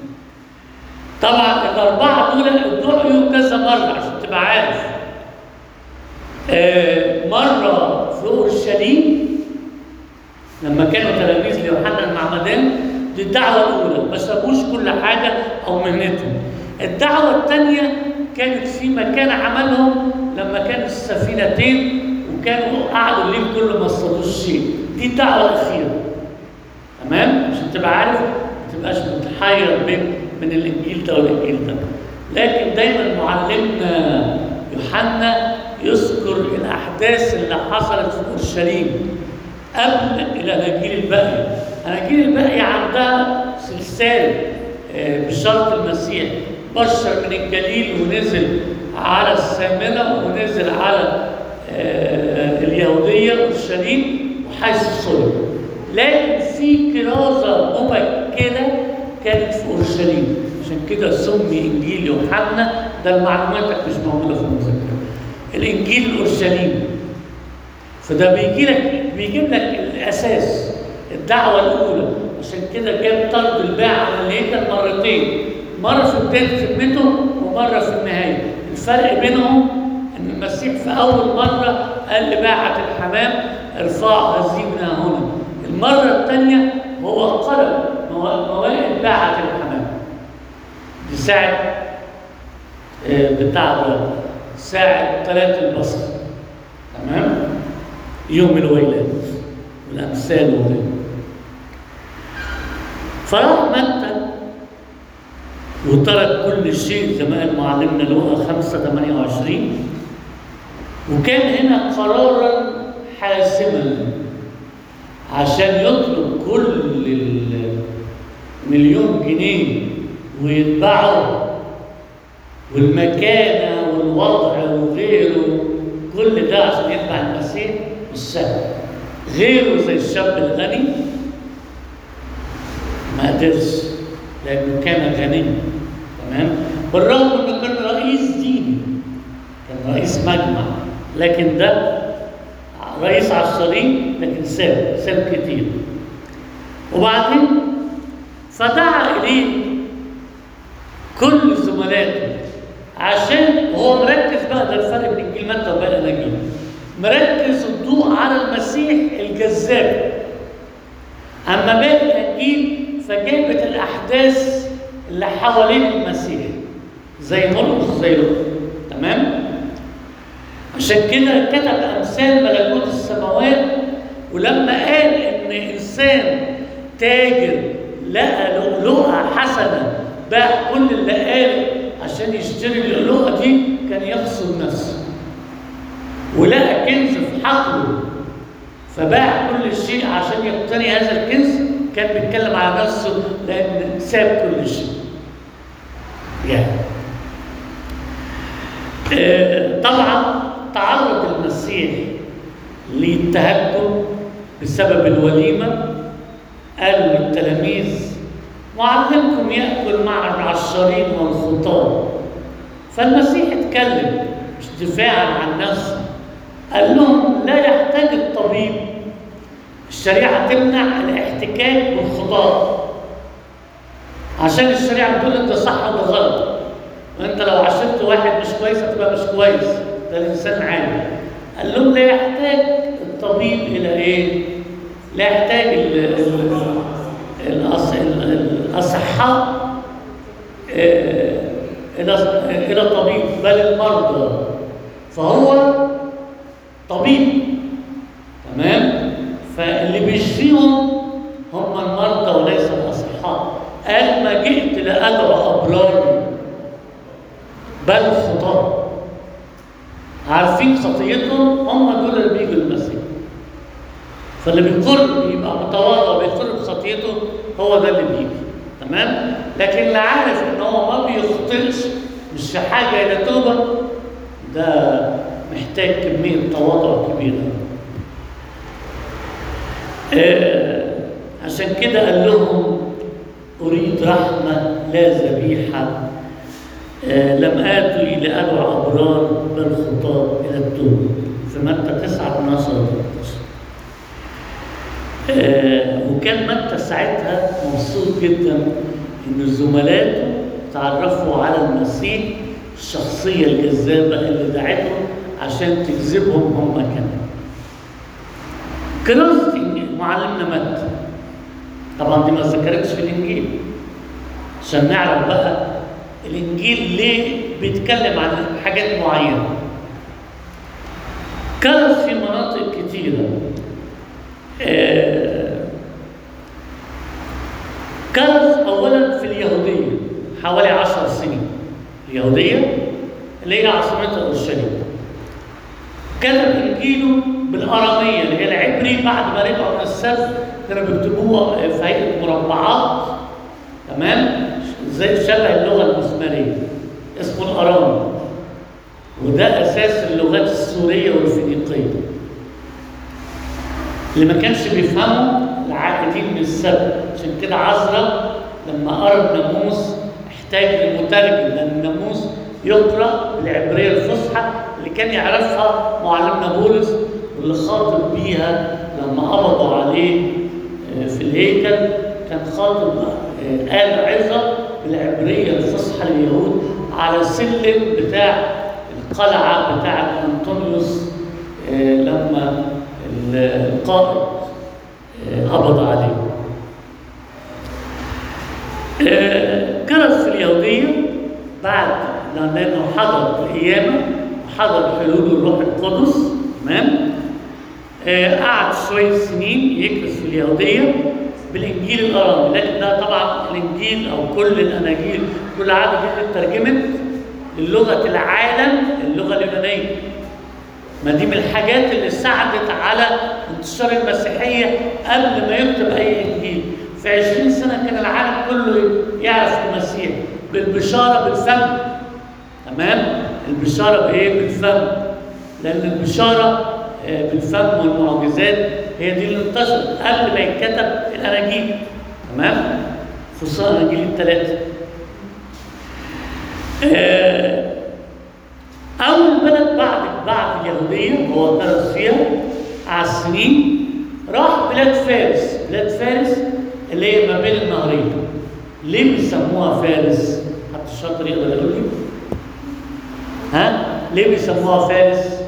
طبعا الاربعه دول ادعوا كذا مره عشان تبقى عارف. آه مره في اورشليم لما كانوا تلاميذ ليوحنا المعمدان، دي الدعوه الاولى، ما سابوش كل حاجه او مهنتهم. الدعوه الثانيه كانت في مكان عملهم لما كانت السفينتين وكانوا قعدوا الليل كله ما اصطادوش شيء. دي الدعوه الاخيره. تمام؟ عشان تبقى عارف ما تبقاش متحير بين من الانجيل ده والانجيل ده. لكن دايما معلمنا يوحنا يذكر الاحداث اللي حصلت في اورشليم قبل الاناجيل الباقيه. الاناجيل الباقيه عندها سلسله بشرط المسيح، بشر من الجليل ونزل على السامره ونزل على اليهوديه اورشليم وحيث الصلب. لكن في كرازه مبكره كانت في اورشليم، عشان كده سمي انجيل يوحنا. ده المعلومات مش موجوده في المذكره. الانجيل الاورشليم، فده بيجي لك بيجيب لك الاساس، الدعوه الاولى. عشان كده جاب طرد الباع عن الهيكل مرتين، مره في بدايه خدمته ومره في النهايه. الفرق بينهم ان المسيح في اول مره قال لباعه الحمام ارفع هزيمنا هنا. المره الثانيه هو قلب موائد باعه الحمام. دي ساعه بتاع ده ساعه ثلاث البصر. تمام؟ يوم الويلات والامثال وغيره. فراح متى وترك كل شيء زي ما قال معلمنا لوقا خمسة ثمانية وعشرين، وكان هنا قرارا حاسما عشان يطلب كل المليون جنيه ويتبعه، والمكانه والوضع وغيره، كل ده عشان يتبع المسيح مش سهل. غيره زي الشاب الغني ما قدرش لانه كان غني. تمام؟ بالرغم انه كان رئيس ديني، كان رئيس مجمع، لكن ده رئيس عشرين لكن ساب ساب كتير. وبعدين فدعا اليه كل زملاته، عشان هو مركز بقى. ده الفرق بين انجيل متى وباقي الاناجيل، مركز الضوء على المسيح الجذاب. اما باقي الانجيل فجابت الاحداث اللي حوالين المسيح زي مرقس زي لوقا. تمام؟ عشان كده كتب امثال ملكوت السماوات. ولما قال ان انسان تاجر لقى لؤلؤه حسنه باع كل اللي قال عشان يشتري اللؤلؤه دي، كان يخسر نفسه. ولقى كنز في حقله فباع كل شيء عشان يقتني هذا الكنز. كان بيتكلم على نفسه لان ساب كل شيء. يعني آه طبعا تعرض المسيح للتهكم بسبب الوليمه قالوا للتلاميذ معلمكم يأكل مع العشارين والخطاة. فالمسيح اتكلم مش دفاعا عن نفسه، قال لهم لا يحتاج الطبيب، الشريعة تمنع الاحتكاك بالخطاة، عشان الشريعة بتقول انت صح وده غلط، وانت لو عاشرت واحد مش كويس هتبقى مش كويس، ده الانسان عادي. قال لهم لا يحتاج الطبيب الى ايه؟ لا يحتاج ال ال الأص... الاصحاء الى الى طبيب، بل المرضى، فهو طبيب. تمام؟ فاللي بيشفيهم هم المرضى وليس الاصحاء. قال ما جئت لادعو ابرار بل خطاة. عارفين خطيتهم، هم دول اللي بيجوا المسيح. فاللي بيقر يبقى متواضع وبيقر بخطيته هو ده اللي بيجي. تمام؟ لكن اللي عارف ان هو ما بيخطئش، مش في حاجه الى توبه، ده محتاج كميه تواضع كبيره. آه عشان كده قال لهم اريد رحمه لا ذبيحه، آه لم آتوا إلى أدعو أبرار بل خطاة إلى التوبة، في متى تسعة اثناشر ثلاثة عشر. آه وكان متى ساعتها مبسوط جدا إن زملاته تعرفوا على المسيح، الشخصية الجذابة اللي دعتهم عشان تجذبهم هم كمان. كراسة معلمنا متى طبعا دي ما ذكرتش في الإنجيل، عشان نعرف بقى الإنجيل ليه بيتكلم عن حاجات معينة. كرز في مناطق كتيرة. آه كرز أولا في اليهودية حوالي عشر سنين. اليهودية اللي هي عاصمتها أورشليم. كتب إنجيله بالأرامية اللي هي العبري، بعد ما رجعوا من السبت كانوا بيكتبوها في هيئة مربعات. تمام؟ زي شبه اللغة المسمارية، اسمه الأرامي، وده أساس اللغات السورية والفينيقية. اللي ما كانش بيفهموا العائدين من السبت، عشان كده عزرا لما قرأ الناموس احتاج لمترجم، لأن الناموس يقرأ بالعبرية الفصحى اللي كان يعرفها معلمنا بولس، واللي خاطب بيها لما قبضوا عليه في الهيكل، كان خاطب قال عظة بالعبرية الفصحى لليهود على سلم بتاع القلعة بتاع أنطونيوس لما القائد قبض عليه. كرز في اليهودية بعد لأنه حضر القيامة وحضر حلول الروح القدس. تمام؟ قعد شوية سنين يكرز في اليهودية بالإنجيل الأرامي، لكن ده طبعا الإنجيل أو كل الأناجيل كل عدد دي اترجمت للغة العالم، اللغة اليونانية. ما دي من الحاجات اللي ساعدت على انتشار المسيحية قبل ما يكتب أي إنجيل. في عشرين سنة كان العالم كله يعرف المسيح بالبشارة بالفم. تمام؟ البشارة بإيه؟ بالفم. لأن البشارة بالفم والمعجزات هي دي اللي انتشرت قبل ما يتكتب الأناجيل. تمام؟ خصوصا الأناجيل الثلاثة. أول بلد بعد بعد اليهودية هو درس فيها على السنين، راح بلاد فارس. بلاد فارس اللي هي ما بين النهرين. ليه بيسموها فارس؟ حتى الشاطر يقدر يقول لي؟ ها؟ ليه بيسموها فارس؟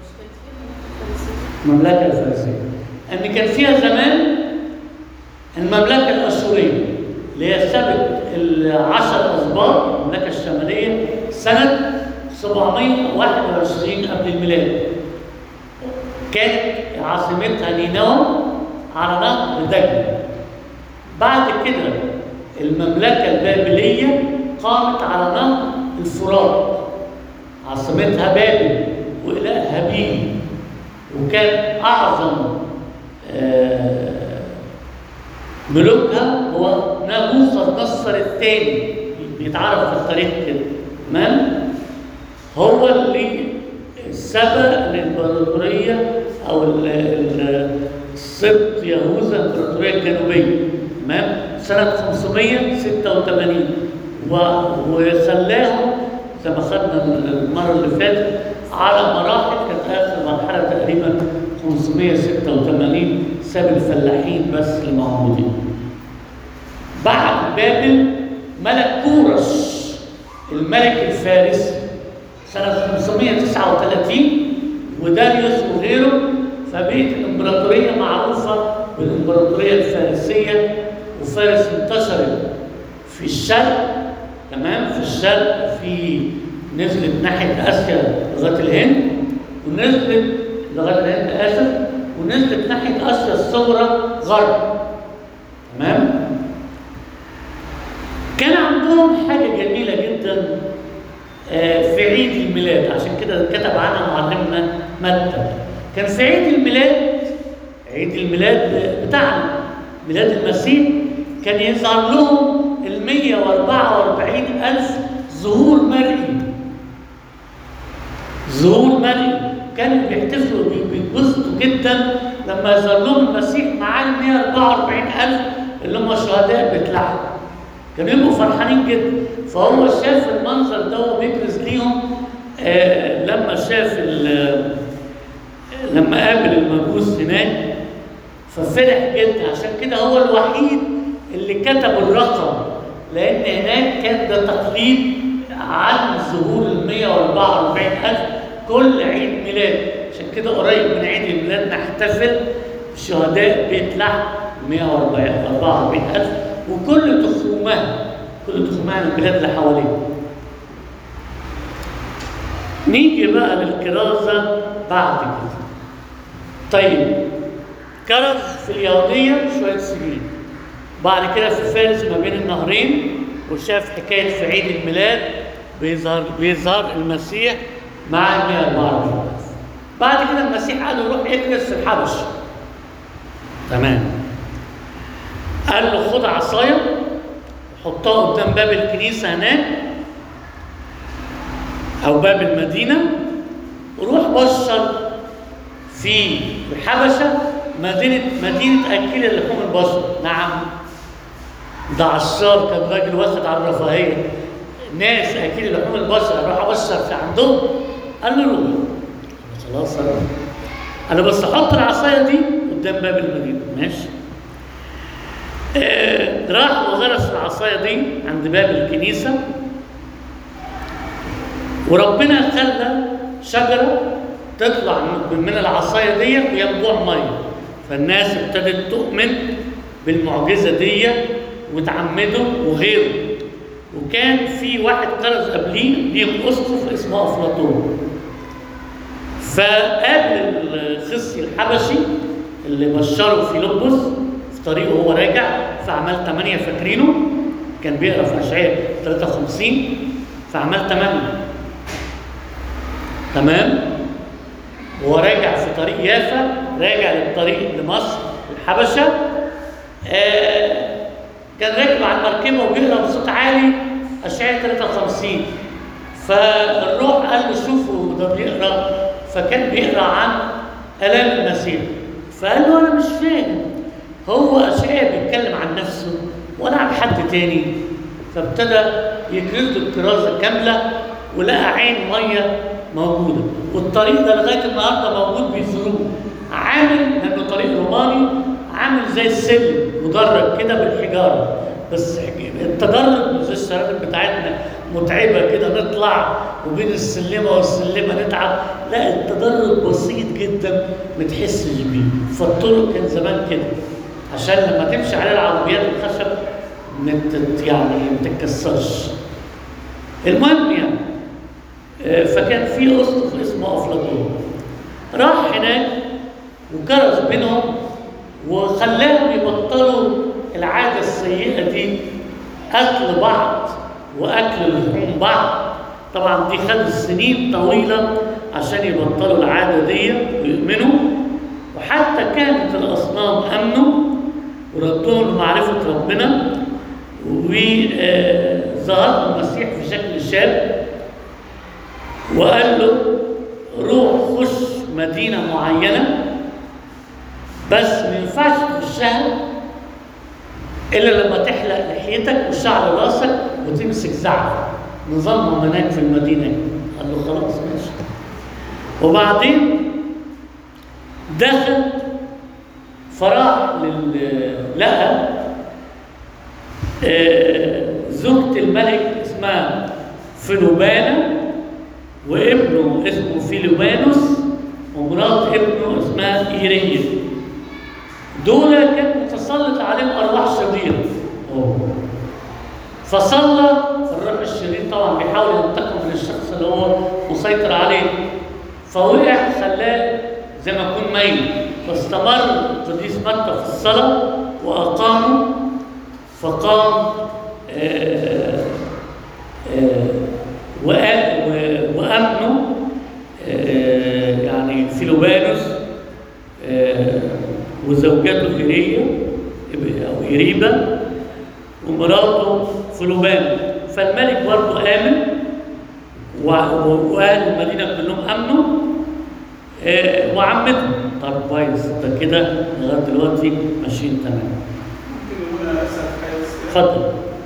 المملكة الفارسية. أن كان فيها زمان المملكة الأشورية اللي هي سبت العشر أسباط، المملكة الشمالية، سنة سبعمائة وواحد وعشرين قبل الميلاد. كانت عاصمتها نينوى على نهر دجلة. بعد كده المملكة البابلية قامت على نهر الفرات، عاصمتها بابل وإله هابيل، وكان أعظم ملوكها هو نبوخذ نصر الثاني، بيتعرف في التاريخ كده. تمام؟ هو اللي سبق الإمبراطورية أو السبط يهوذا الإمبراطورية الجنوبية. تمام؟ سنة خمسمية ستة وثمانين وخلاهم زي ما خدنا المرة اللي فاتت على مراحل. كانت آخر مرحلة تقريبا خمسمية ستة وثمانين ساب الفلاحين بس الموجودين. بعد بابل ملك كورش الملك الفارسي سنة خمسمية تسعة وثلاثين وداريوس وغيره، فبقت الإمبراطورية معروفة بالإمبراطورية الفارسية. وفارس انتشرت في الشرق، تمام؟ في الشرق، في نزلت ناحية آسيا لغاية الهند، ونزلت لغاية الهند آسف، ونزلت ناحية آسيا الصغرى غرب، تمام؟ كان عندهم حاجة جميلة جدا في عيد الميلاد، عشان كده كتب عنها معلمنا متى. كان في عيد الميلاد، عيد الميلاد بتاعنا ميلاد المسيح، كان يظهر لهم ال مية وأربعة وأربعين ألف ظهور مرئي. ظهور مرئي كانوا بيحتفلوا بيتبسطوا جدا لما يظهر لهم المسيح مع ال مية وأربعة وأربعين ألف اللي هم شهداء بيت لحم. كانوا يبقوا فرحانين جدا. فهو شاف المنظر ده وهو بيكرز ليهم آه لما شاف لما قابل المجوس هناك ففرح جدا. عشان كده هو الوحيد اللي كتب الرقم، لأن هناك كان ده تقليد عن ظهور ال مية وأربعة وأربعين ألف كل عيد ميلاد. عشان كده قريب من عيد الميلاد نحتفل بشهداء بيت لحم مية وأربعة وأربعين ألف وكل تخومها كل تخومها من البلاد اللي حواليه. نيجي بقى للكرازة بعد كده. طيب كرز في اليهودية شوية سنين، بعد كده في فارس ما بين النهرين، وشاف حكاية في عيد الميلاد بيظهر بيظهر المسيح مع ال مية وأربعة وأربعين ألف. بعد كده المسيح قال له روح اكرز في الحبش، تمام؟ قال له خد عصاية حطها قدام باب الكنيسة هناك أو باب المدينة، وروح بشر في الحبشة مدينة مدينة أكيل لحوم البشر. نعم، ده عشار كان راجل واخد على الرفاهية، ناس أكيل لحوم البشر أروح أبشر في عندهم. قال له روح. خلاص أنا بس أحط العصاية دي قدام باب المدينة، ماشي؟ آه راح وغرس العصاية دي عند باب الكنيسة، وربنا خلى شجرة تطلع من العصاية دي وينبوع مية، فالناس ابتدت تؤمن بالمعجزة دي وتعمدوا وغيره. وكان في واحد كرز قبليه ليهم أسقف اسمه أفلاطون، فقابل الخصي الحبشي اللي بشره في لبس في طريقه وهو راجع في أعمال ثمانية، فاكرينه؟ كان بيقرا في أشعياء ثلاثة وخمسين في أعمال ثمانية، تمام؟ وهو راجع في طريق يافا، راجع للطريق لمصر الحبشة، آه كان راكب على المركبة وبيقرا بصوت عالي أشعياء ثلاثة وخمسين. فالروح قال له شوفوا ده بيقرا، فكان بيقرا عن آلام المسيح. فقال له أنا مش فاهم، هو أشعياء بيتكلم عن نفسه ولا عن حد تاني؟ فابتدى يكرز له الكرازة كاملة، ولقى عين مية موجودة، والطريق ده لغاية النهارده موجود بيزوروه. عامل لأنه طريق روماني، عامل زي السلم مدرج كده بالحجارة، بس التدرج مش زي الشرائط بتاعتنا متعبة كده نطلع وبين السلمة والسلمة نتعب، لا التدرج بسيط جدا ما تحسش بيه. فالطرق كان زمان كده عشان لما تمشي عليه العربيات الخشب يعني ما تتكسرش. المهم يعني فكان في أسقف اسمه أفلاطون راح هناك وكرز بينهم وخلاهم يبطلوا العادة السيئة دي، أكل بعض وأكل لحوم بعض. طبعا دي خدت سنين طويلة عشان يبطلوا العادة دي ويؤمنوا، وحتى كانت الأصنام أمنوا وردوهم لمعرفة ربنا، وظهر المسيح في شكل شاب وقال له روح خش مدينة معينة بس ما ينفعش تخشها الا لما تحلق لحيتك وشعر راسك وتمسك زعفر. نظامهم هناك في المدينه. قال له خلاص ماشي. وبعدين دخل فراح لل لقى آه زوجة الملك اسمها فيلوبانا، وابنه اسمه فيلوبانوس، ومرات ابنه اسمها إيريا. دول كان متسلط عليهم أرواح شريرة. فصلى الروح الشرير طبعا بيحاول ينتقم من الشخص اللي هو مسيطر عليه، فوقع خلاه زي ما يكون ميت. فاستمر القديس متى في الصلاة وأقامه، فقام آآ آآ وأمنوا يعني فيلوبانوس وزوجته إيريا أو إيريبا ومراته فيلوبانا. فالملك برضه آمن وأهل المدينة كلهم آمنوا وعمتهم. طب كويس، ده كده لغاية دلوقتي ماشيين تمام. ممكن نقول أنا أسأل حاجة بس كده؟ اتفضل.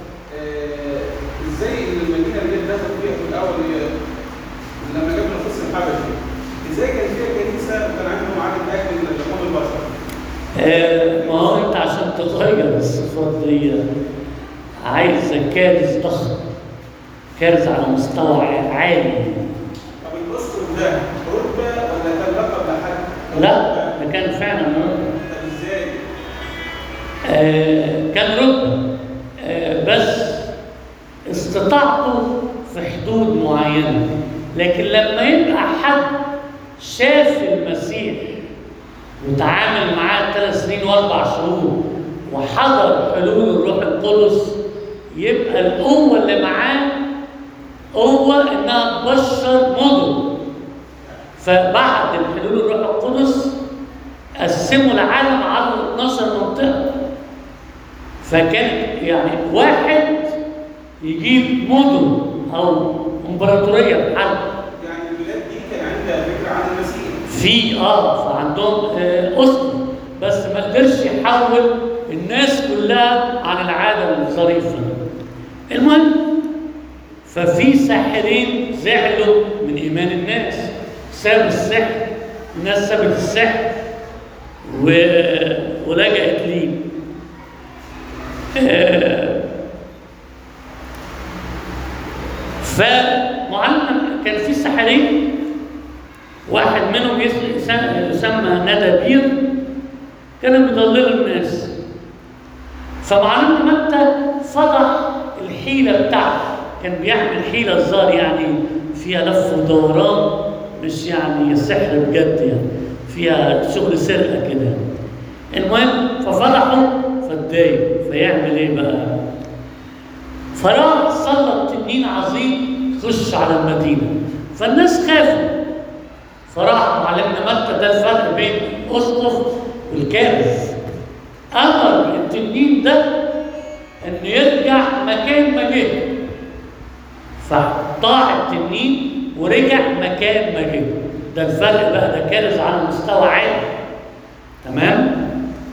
ازاي المدينه اللي دخل فيها في الاول لما جابنا القدس الحبشي، ازاي كان فيها كنيسه وكان عندهم عدد اكل من لحوم البشر؟ آه ما هو انت عشان تغير الصفات دي عايز كارث ضخم، كارث على مستوى عالي. طب الاسقف ده رتبه ولا كان لقب لحد؟ لا ده كان فعلا رتبه. طب ازاي؟ آه كان رتبه آه بس استطاعته في حدود معينة. لكن لما يبقى حد شاف المسيح وتعامل معاه ثلاث سنين واربع شهور وحضر حلول الروح القدس، يبقى القوة اللي معاه قوة انها تبشر مدن. فبعد حلول الروح القدس قسموا العالم على اثناشر منطقة. فكان يعني واحد يجيب مدن او امبراطوريه بحال. يعني البلاد دي كان عندها فكره عن المسيح. في اه فعندهم آه اسقف، بس ما قدرش يحول الناس كلها عن العاده الظريفه. المهم ففي ساحرين زعلوا من ايمان الناس، سابوا السحر، الناس سابت السحر و... ولجأت ليه. آه فمعلم كان في ساحرين، واحد منهم يسمى ندابير، كانوا بيضللوا الناس. فمعلم متى فضح الحيله بتاعته، كان بيعمل حيله الظاهر يعني فيها لف ودوران، مش يعني سحر بجد، يعني فيها شغل سرقه كده. المهم ففضحه فاتضايق، فيعمل ايه بقى؟ فراح سلط تنين عظيم خش على المدينه، فالناس خافوا. فراح معلمنا متى، ده الفرق بين الاسقف والكارث، امر التنين ده انه يرجع مكان ما جه. فطاع التنين ورجع مكان ما جه. ده الفرق بقى، ده كارث على مستوى عالي. تمام؟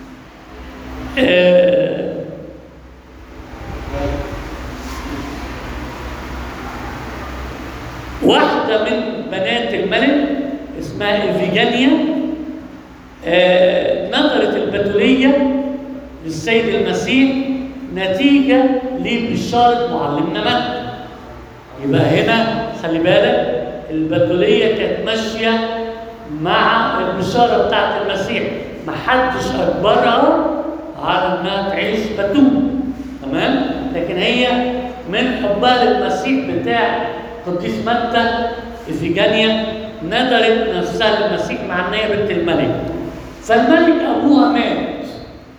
آه واحدة من بنات الملك اسمها إفيجانيا آه نظرت البتولية للسيد المسيح نتيجة لبشارة معلمنا متى. يبقى هنا خلي بالك البتولية كانت ماشية مع البشارة بتاعت المسيح، محدش أجبرها على إنها تعيش بتول. تمام؟ لكن هي من حبها للمسيح بتاع قديس متى إفيجانيا ندرت نفسها للمسيح مع ان هي بنت الملك. فالملك ابوها مات،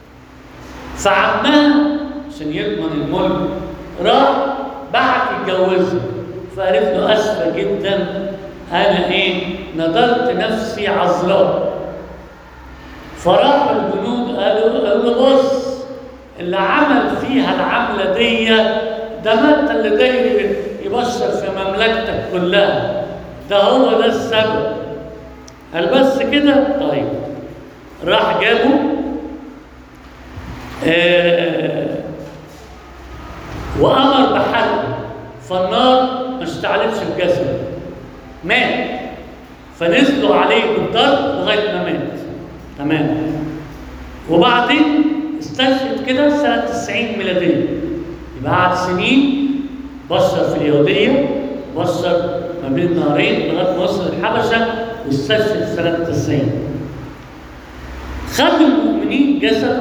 فعمها عشان يضمن الملك راح بعت يتجوزها، فقالت له اسفه جدا انا ايه نذرت نفسي عذراء. فراحوا الجنود قالوا قالوا له بص اللي عمل فيها العمله دي ده متى اللي داير يبشر في مملكتك كلها، ده هو ده السبب. قال بس كده؟ طيب. راح جابوا آه وأمر بحرق، فالنار ما اشتعلتش في جسده، مات. فنزلوا عليه بالضرب لغاية ما مات. تمام. وبعدين استشهد كده سنة تسعين ميلادية. يبقى قعد سنين بشر في اليهودية، بشر ما بين النهرين لغاية ما وصل الحبشة، واستشهد سنة تسعين. خدوا المؤمنين جسده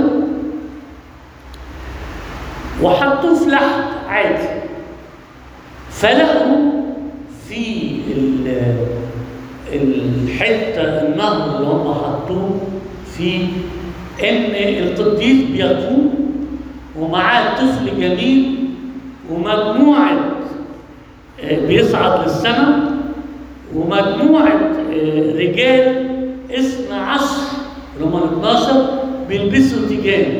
وحطوه في لحد عادي، فلقوا في الحته النهر اللي هم حطوه فيه ان القديس بيقوم ومعاه طفل جميل ومجموعه بيصعد للسماء ومجموعه رجال اثنا عشر اللي هم اثناشر بيلبسوا تيجان.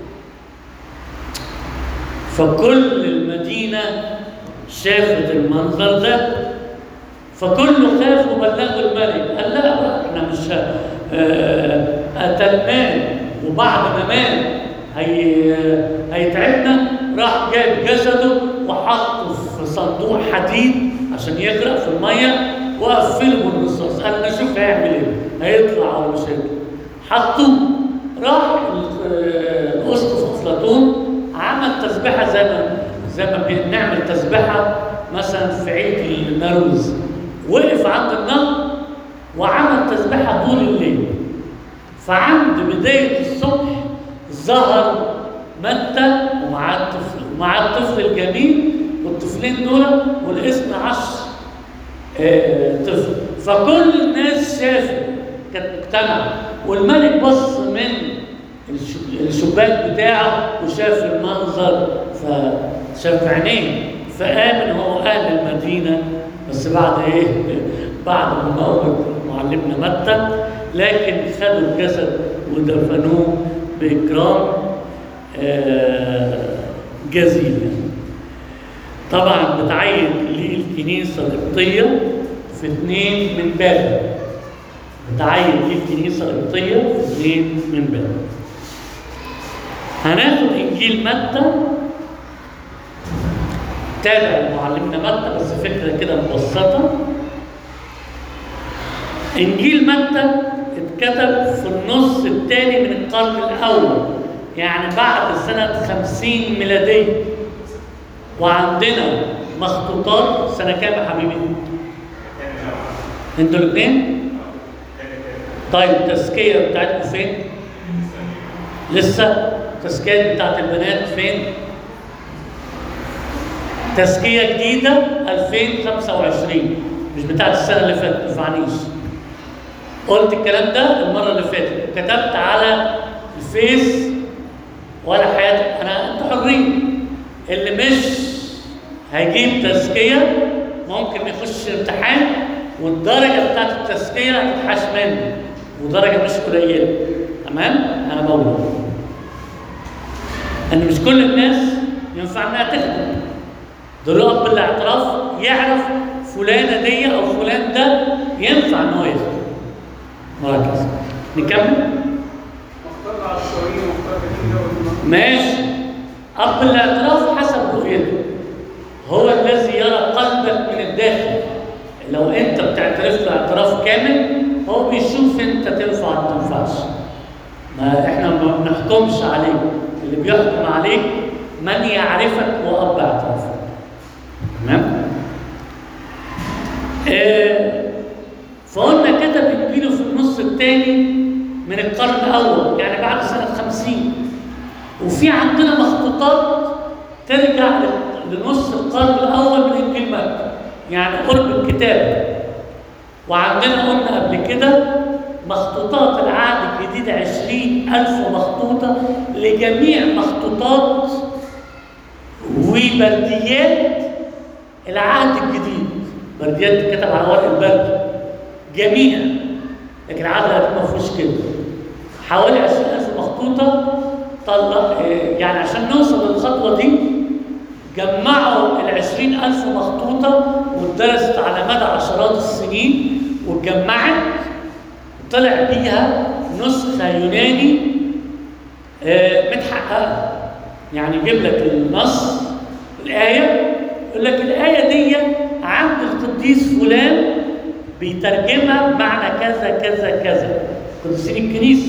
فكل المدينه شافت المنظر ده، فكله خاف وبلغوا الملك. قال لا بقى احنا مش آه قتلناه وبعد ما مات هي هيتعبنا. راح جاب جسده وحطه في صندوق حديد عشان يغرق في الميه وقفله بالرصاص. قال نشوف هيعمل ايه، هيطلع ولا مش هيطلع. حطوه. راح الاسقف افلاطون عمل تسبيحه زي ما زي ما بنعمل تسبيحه مثلا في عيد النوروز. وقف عند النهر وعمل تسبيحه طول الليل. فعند بدايه الصبح ظهر متى ومعاه الطفل ومعاه الطفل الجميل، والطفلين دول والاثنى عشر آه طفل. فكل الناس شافوا، كانت مجتمعه، والملك بص من الشباك بتاعه وشاف المنظر فشاف عينيه فآمن هو أهل المدينة. بس بعد إيه؟ بعد ما موت معلمنا متى، لكن خدوا الجسد ودفنوه بإكرام جزيلا. طبعا بتعين ليه الكنيسة القبطية في اثنين من بابل. بتعين ليه الكنيسة القبطية في اثنين من بابل. هناخد إنجيل متى، تابع معلمنا متى بس فكرة كده مبسطة. إنجيل متى اتكتب في النص الثاني من القرن الأول، يعني بعد سنة خمسين ميلادية. وعندنا مخطوطات سنة كام يا حبيبي؟ انتوا الاثنين؟ طيب التزكية بتاعتكم فين؟ لسه؟ التزكية بتاعت البنات فين؟ تزكية جديدة ألفين وخمسة وعشرين، مش بتاعت السنة اللي فاتت، ما تنفعنيش. قلت الكلام ده المرة اللي فاتت، كتبت على الفيس ولا حياتك، أنا أنتوا حرين. اللي مش هيجيب تزكية ممكن يخش امتحان والدرجة بتاعت التزكية هتتحاش منه، ودرجة مش قليلة. تمام؟ أنا بقول إن مش كل الناس ينفع إنها تخدم. دلوقتي بالاعتراف يعرف فلانة دي أو فلان ده ينفع إن هو يخدم. وهكذا. نكمل؟ مختار عشوائية مختار كتير. ماشي. أب الاعتراف حسب رؤيته، هو الذي يرى قلبك من الداخل. لو أنت بتعترف له اعتراف كامل هو بيشوف أنت تنفع ولا ما تنفعش. ما إحنا ما بنحكمش عليك، اللي بيحكم عليك من يعرفك وأب اعترافك. تمام؟ آه فقلنا كتب إنجيله في النص الثاني من القرن الأول، يعني بعد سنة خمسين. وفي عندنا مخطوطات ترجع لنص القرن الأول من إنجيل متى، يعني قرب الكتاب. وعندنا قلنا قبل كده مخطوطات العهد الجديد عشرين ألف مخطوطة لجميع مخطوطات وبرديات العهد الجديد. برديات تتكتب على ورق البرد جميع، لكن العهد القديم ما فيهوش كده. حوالي عشرين ألف مخطوطة. طلع يعني عشان نوصل للخطوة دي جمعوا ال عشرين ألف مخطوطة واتدرست على مدى عشرات السنين واتجمعت، طلع بيها نسخة يوناني متحققة. يعني يجيب لك النص آية يقول لك الآية دي عند القديس فلان بيترجمها بمعنى كذا كذا كذا، قديسين الكنيسة.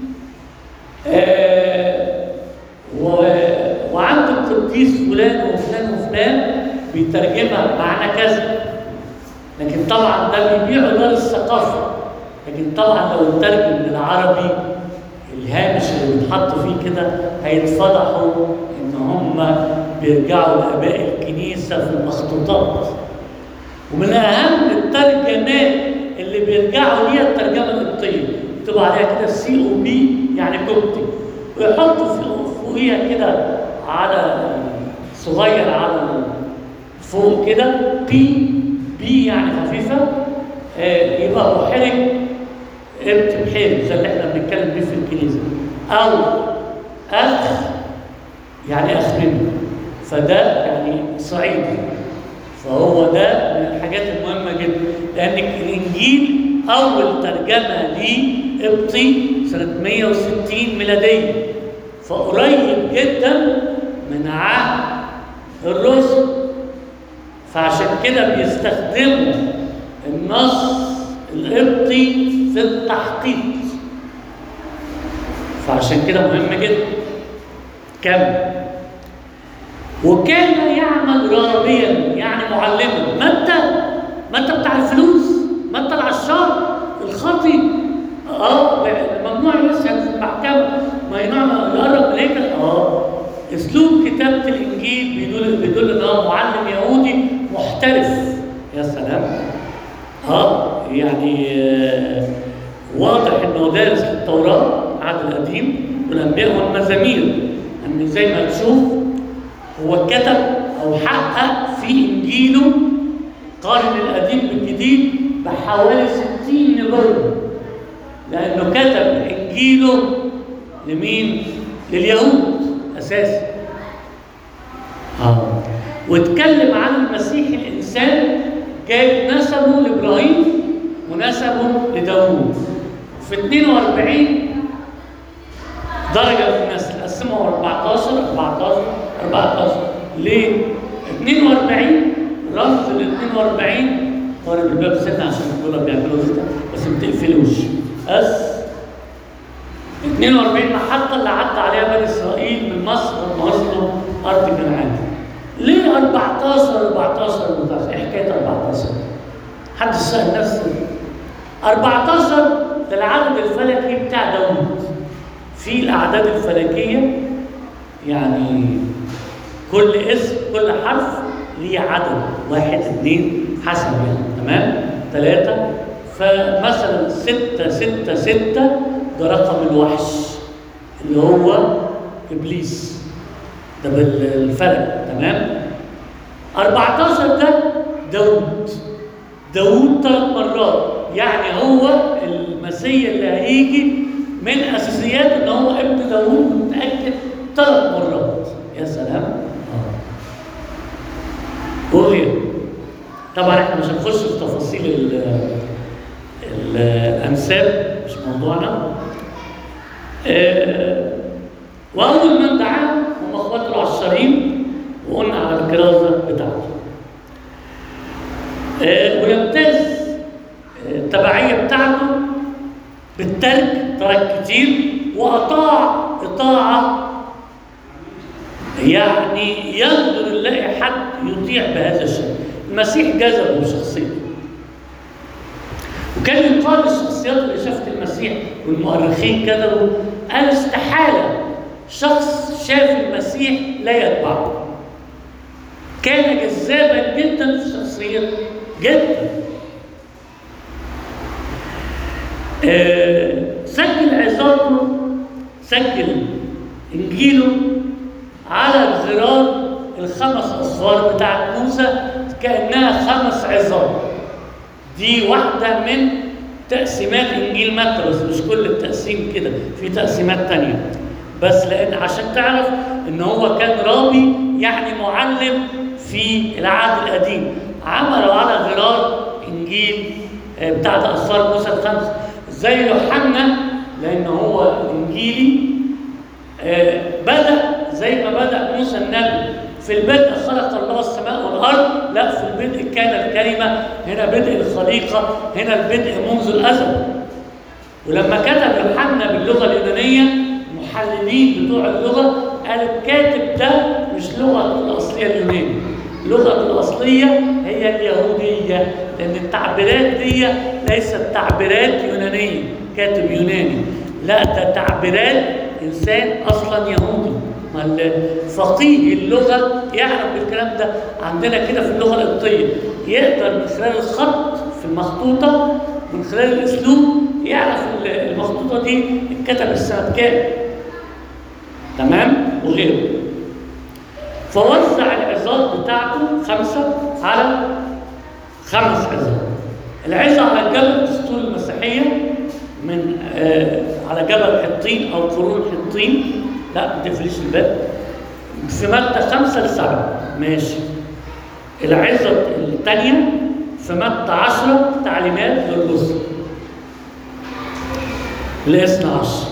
آه وعند القديس فلان وفلان وفلان بيترجمها بمعنى كذا. لكن طبعا ده بيبيعوا ده للثقافة. لكن طبعا لو اترجم للعربي الهامش اللي بيتحط فيه كده هيتفضحوا ان هم بيرجعوا لآباء الكنيسة في المخطوطات. ومن أهم الترجمات اللي بيرجعوا ليها الترجمة القبطية، يكتبوا عليها كده سي او بي يعني قبطي، ويحطوا فوقيها كده على صغير على فوق كده بي بي يعني خفيفة، آه يبقى محرج قبط بحير زي اللي احنا بنتكلم بيه في الكنيسة، أو أخ يعني أخ منه، فده يعني صعيدي. فهو ده من الحاجات المهمة جدا، لأن الإنجيل أول ترجمة ليه قبطي سنة مئة وستين ميلادية، فقريب جدا من عهد الرسل. فعشان كده بيستخدموا النص القبطي في التحقيق. فعشان كده مهم جدا. كم وكان يعمل رابيا يعني معلما. ما انت ما انت بتاع الفلوس، ما انت العشار الخاطي، اه ممنوع يسأل في المحكمه، ممنوع يقرب من هيكل. اه اسلوب كتابه الانجيل بيدل بيدل ان هو معلم يهودي محترف. يا سلام. اه يعني آه واضح انه دارس التوراه العهد القديم والانبياء والمزامير، ان زي ما تشوف هو كتب او حقق في انجيله قارن القديم بالجديد بحوالي ستين نبوه، لانه كتب انجيله لمين؟ لليهود اساسا. اه واتكلم عن المسيح الانسان، جايب نسبه لابراهيم ونسبه لداوود في اثنين وأربعين درجه من النسل، قسموا أربعتاشر أربعتاشر أربعتاشر. ليه؟ اثنين وأربعين رمز ال اثنين وأربعين. طارق الباب سنة عشان دول بيعملوا كده بس ما تقفلوش. بس اثنين وأربعين محطة اللي عدى عليها بني إسرائيل من مصر لما وصلوا أرض كنعان. ليه أربعتاشر أربعتاشر أربعتاشر؟ إيه حكاية أربعتاشر؟ حد سأل نفسه؟ أربعتاشر ده العدد الفلكي بتاع داوود. في الأعداد الفلكية يعني كل اسم كل حرف ليه عدد، واحد اثنين حسب يعني، تمام؟ ثلاثة. فمثلا ستة ستة ستة ده رقم الوحش اللي هو إبليس، ده بالفلك، تمام؟ أربعتاشر ده داوود. داوود ثلاث مرات، يعني هو المسيح اللي هيجي من أساسيات إن هو ابن داوود متأكد ثلاث مرات. يا سلام. وغير طبعا احنا مش هنخش في تفاصيل ال ال الانساب، مش موضوعنا. اه واول من دعاه هم اخواته العشارين، وقلنا على الكرازه بتاعته. اه ويمتاز التبعيه بتاعته بالترك، ترك كتير واطاع اطاعه يعني يقدر نلاقي حد يطيع بهذا الشيء. المسيح جذبه بشخصيته. وكان يقال الشخصيات اللي شافت المسيح والمؤرخين كذبوا، قال استحاله شخص شاف المسيح لا يتبعه. كان جذابا جدا في شخصيته جدا. آه سجل عظاته، سجل انجيله على الغرار الخمس اصفار بتاعت موسى كانها خمس عظام. دي واحده من تقسيمات انجيل متى، بس مش كل التقسيم كده، في تقسيمات تانية. بس لان عشان تعرف ان هو كان رابي يعني معلم في العهد القديم، عملوا على غرار انجيل بتاعت اصفار موسى الخمس زي يوحنا، لان هو الانجيلي بدا زي ما بدا موسى النبي في البدء خلق الله السماء والارض، لا، في البدء كان الكلمه، هنا بدء الخليقه، هنا البدء منذ الازل. ولما كتب يوحنا باللغه اليونانيه، المحللين بتوع اللغه قال الكاتب ده مش لغته الاصليه اليوناني، لغته الاصليه هي اليهوديه، لان التعبيرات دي ليست تعبيرات يونانيه، كاتب يوناني، لا، ده تعبيرات انسان اصلا يهودي. ما فقيه اللغه يعرف الكلام ده. عندنا كده في اللغه القبطيه يقدر من خلال الخط في المخطوطه، من خلال الاسلوب يعرف المخطوطه دي اتكتب السنه كام، تمام، وغيره. فوزع العظات بتاعته خمسه على خمس عظات. العظه على الجبل دستور المسيحيه، من آه على جبل حطين او قرون حطين، لا ما تقفليش الباب، في متى خمسه لسبعه، ماشي. العظه الثانيه في متى عشره تعليمات للرسل لاثنى عشر.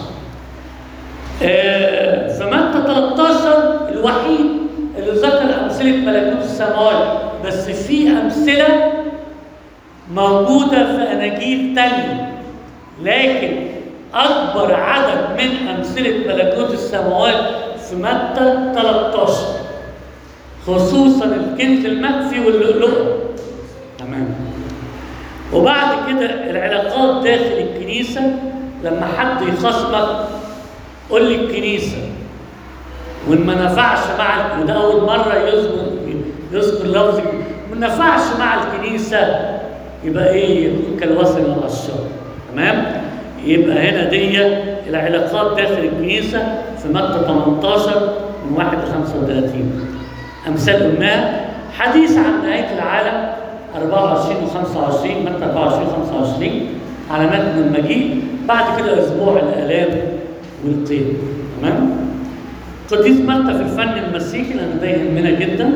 آه في متى ثلاثة عشر الوحيد اللي ذكر امثله ملكوت السماوات، بس في امثله موجوده في اناجيل ثانيه، لكن أكبر عدد من أمثلة ملكوت السماوات في متى ثلاثة عشر، خصوصاً الكنز المخفي واللؤلؤ، تمام. وبعد كده العلاقات داخل الكنيسة، لما حد يخصمك قول لي الكنيسة، وإن ما نفعش مع، وده أول مرة يذكر يذكر لفظ ما نفعش مع الكنيسة، يبقى إيه؟ يكون كالوثن العشار، تمام؟ يبقى هنا دي العلاقات داخل الكنيسة في متى ثمانية عشر من واحد ل خمسة وثلاثين. أمثال قلناها. حديث عن نهاية العالم أربعة وعشرين و خمسة وعشرين، متى أربعة وعشرين و خمسة وعشرين، علامات من المجيء. بعد كده أسبوع الآلام والقيد، تمام؟ قديس متى في الفن المسيحي، لأن ده يهمنا جدا.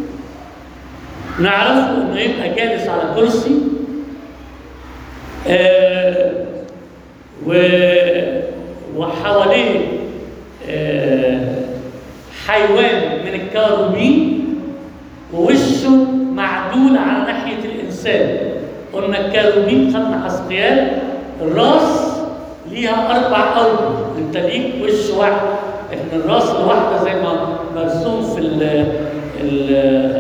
نعرفه إنه يبقى جالس على كرسي آه و... وحواليه آه حيوان من الكاروبين، ووشه معدول على ناحية الإنسان. قلنا الكاروبين خدنا حسقيال، الراس ليها أربع أوجه، أنت ليك وش واحد، إحنا الراس الواحدة زي ما مرسوم في ال ال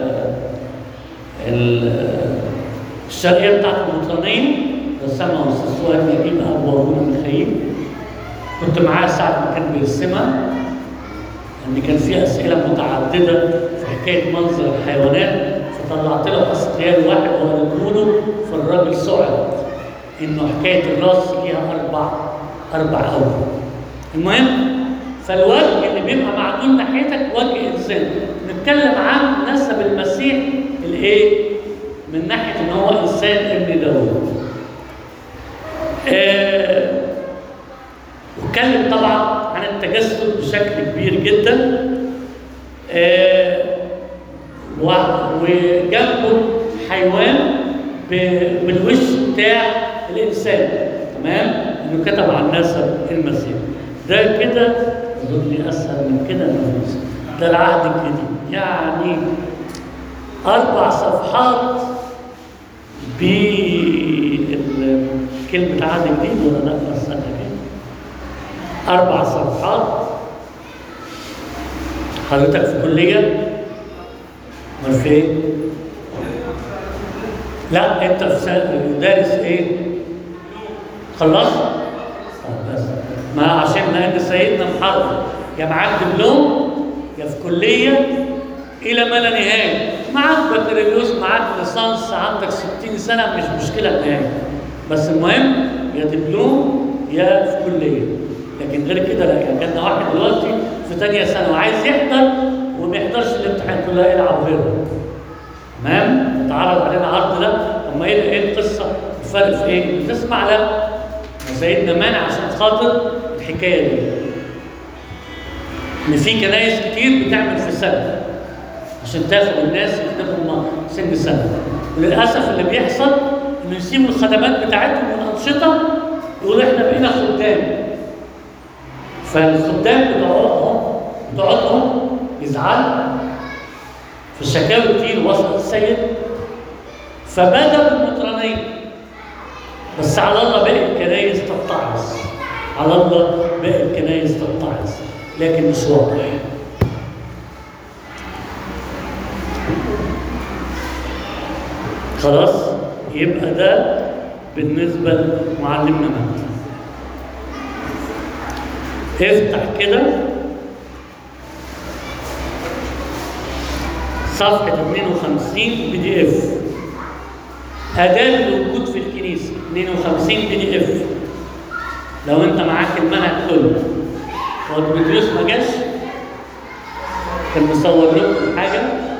ال الشرقية بتاعت المطرانية، رسمها أستاذ سؤال نجيب أبو أبونا ميخائيل، كنت معاه ساعة ما كان بيرسمها، لأن كان في أسئلة متعددة في حكاية منظر الحيوانات، فطلعت له حسقيال واحد وقلت له فالراجل سعد إنه حكاية الراس ليها أربع أربع أوجه. المهم، فالوجه اللي بيبقى معدول ناحيتك وجه إنسان. نتكلم عن نسب المسيح الإيه؟ من ناحية إن هو إنسان ابن داوود. آه واتكلم طبعا عن التجسد بشكل كبير جدا. آه وجنبه حيوان بالوش بتاع الانسان، تمام؟ انه كتب عن نسب المسيح. ده كده اظن لي اسهل من كده نفوس. ده العهد الجديد، يعني اربع صفحات بكلمه عهد جديد ولا لا؟ استنى كده، اربع صفحات. حضرتك في كليه امال فين؟ لا انت في دارس ايه؟ خلصت؟ اه بس ما عشان لان سيدنا محرر يا معاك دبلوم يا في كليه الى ما لا نهايه، معاك بكالوريوس، معاك ليسانس، عندك ستين سنه، مش مشكله النهايه، بس المهم يا دبلوم يا في كليه. لكن غير كده لا. يعني كان واحد دلوقتي في ثانيه ثانوي عايز يحضر وما يحضرش الامتحان كلها يلعب غيره، تمام؟ اتعرض علينا عرض ده، اما ايه ايه القصه؟ الفرق في ايه؟ بتسمع لا سيدنا مانع عشان خاطر الحكايه دي. ان في كنايس كتير بتعمل في سنه عشان تاخد الناس يكتبوا سن سنه، وللاسف اللي بيحصل انه يسيبوا الخدمات بتاعتهم والانشطه يقولوا احنا بقينا خدام. فالخدام بتوعهم بتوعهم يزعلوا في شكاوي كتير وصلت السيد، فبدأوا المطرانية، بس على الله باقي الكنايس تتعظ، على الله باقي الكنايس تتعظ، لكن مش واضح. خلاص، يبقى ده بالنسبة لمعلمنا متى. افتح كده صفحة اثنين وخمسين بي دي اف، آداب الوجود في الكنيسة اثنين وخمسين بي دي اف. لو انت معاك المنهج كله. هو ديمتريوس ما جاش؟ كان مصور لكم حاجة؟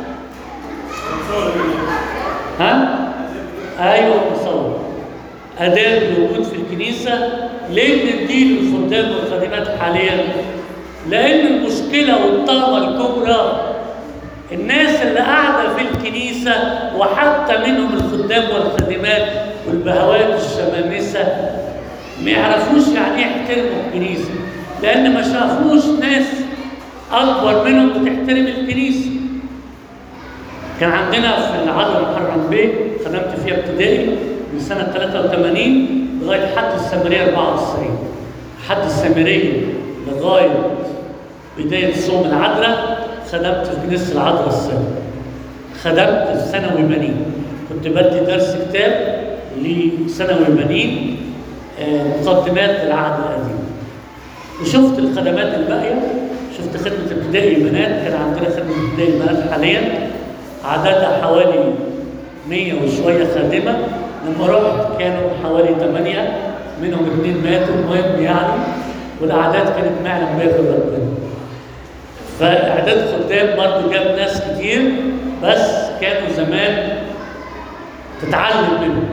ها؟ ايوه مصور. آداب الوجود في الكنيسة. ليه بنديه للخدام والخادمات حاليا؟ لأن المشكلة والطامة الكبرى الناس اللي قاعدة في الكنيسة، وحتى منهم الخدام والخادمات والبهوات الشمامسة، ما يعرفوش يعني ايه يحترموا الكنيسة، لأن ما شافوش ناس أكبر منهم بتحترم الكنيسة. كان عندنا في العذراء محرم بيه، خدمت فيها ابتدائي من سنة ثلاثة وثمانين لغاية حد السامرية أربعة وتسعين. حد السامرية لغاية بداية صوم العذراء خدمت في كنيسة العذراء السنة. خدمت في ثانوي بنين، كنت بدي درس كتاب لثانوي بنين، مقدمات العهد القديم. وشفت الخدمات الباقية، شفت خدمة ابتدائي بنات، كان عندنا خدمة ابتدائي بنات حاليا عددها حوالي مية وشوية خادمة. لما رحت كانوا حوالي ثمانية، منهم اثنين ماتوا، المهم يعني، والأعداد كانت ما يعلم بها غير ربنا. فإعداد خدام برضه جاب ناس كتير، بس كانوا زمان تتعلم منهم.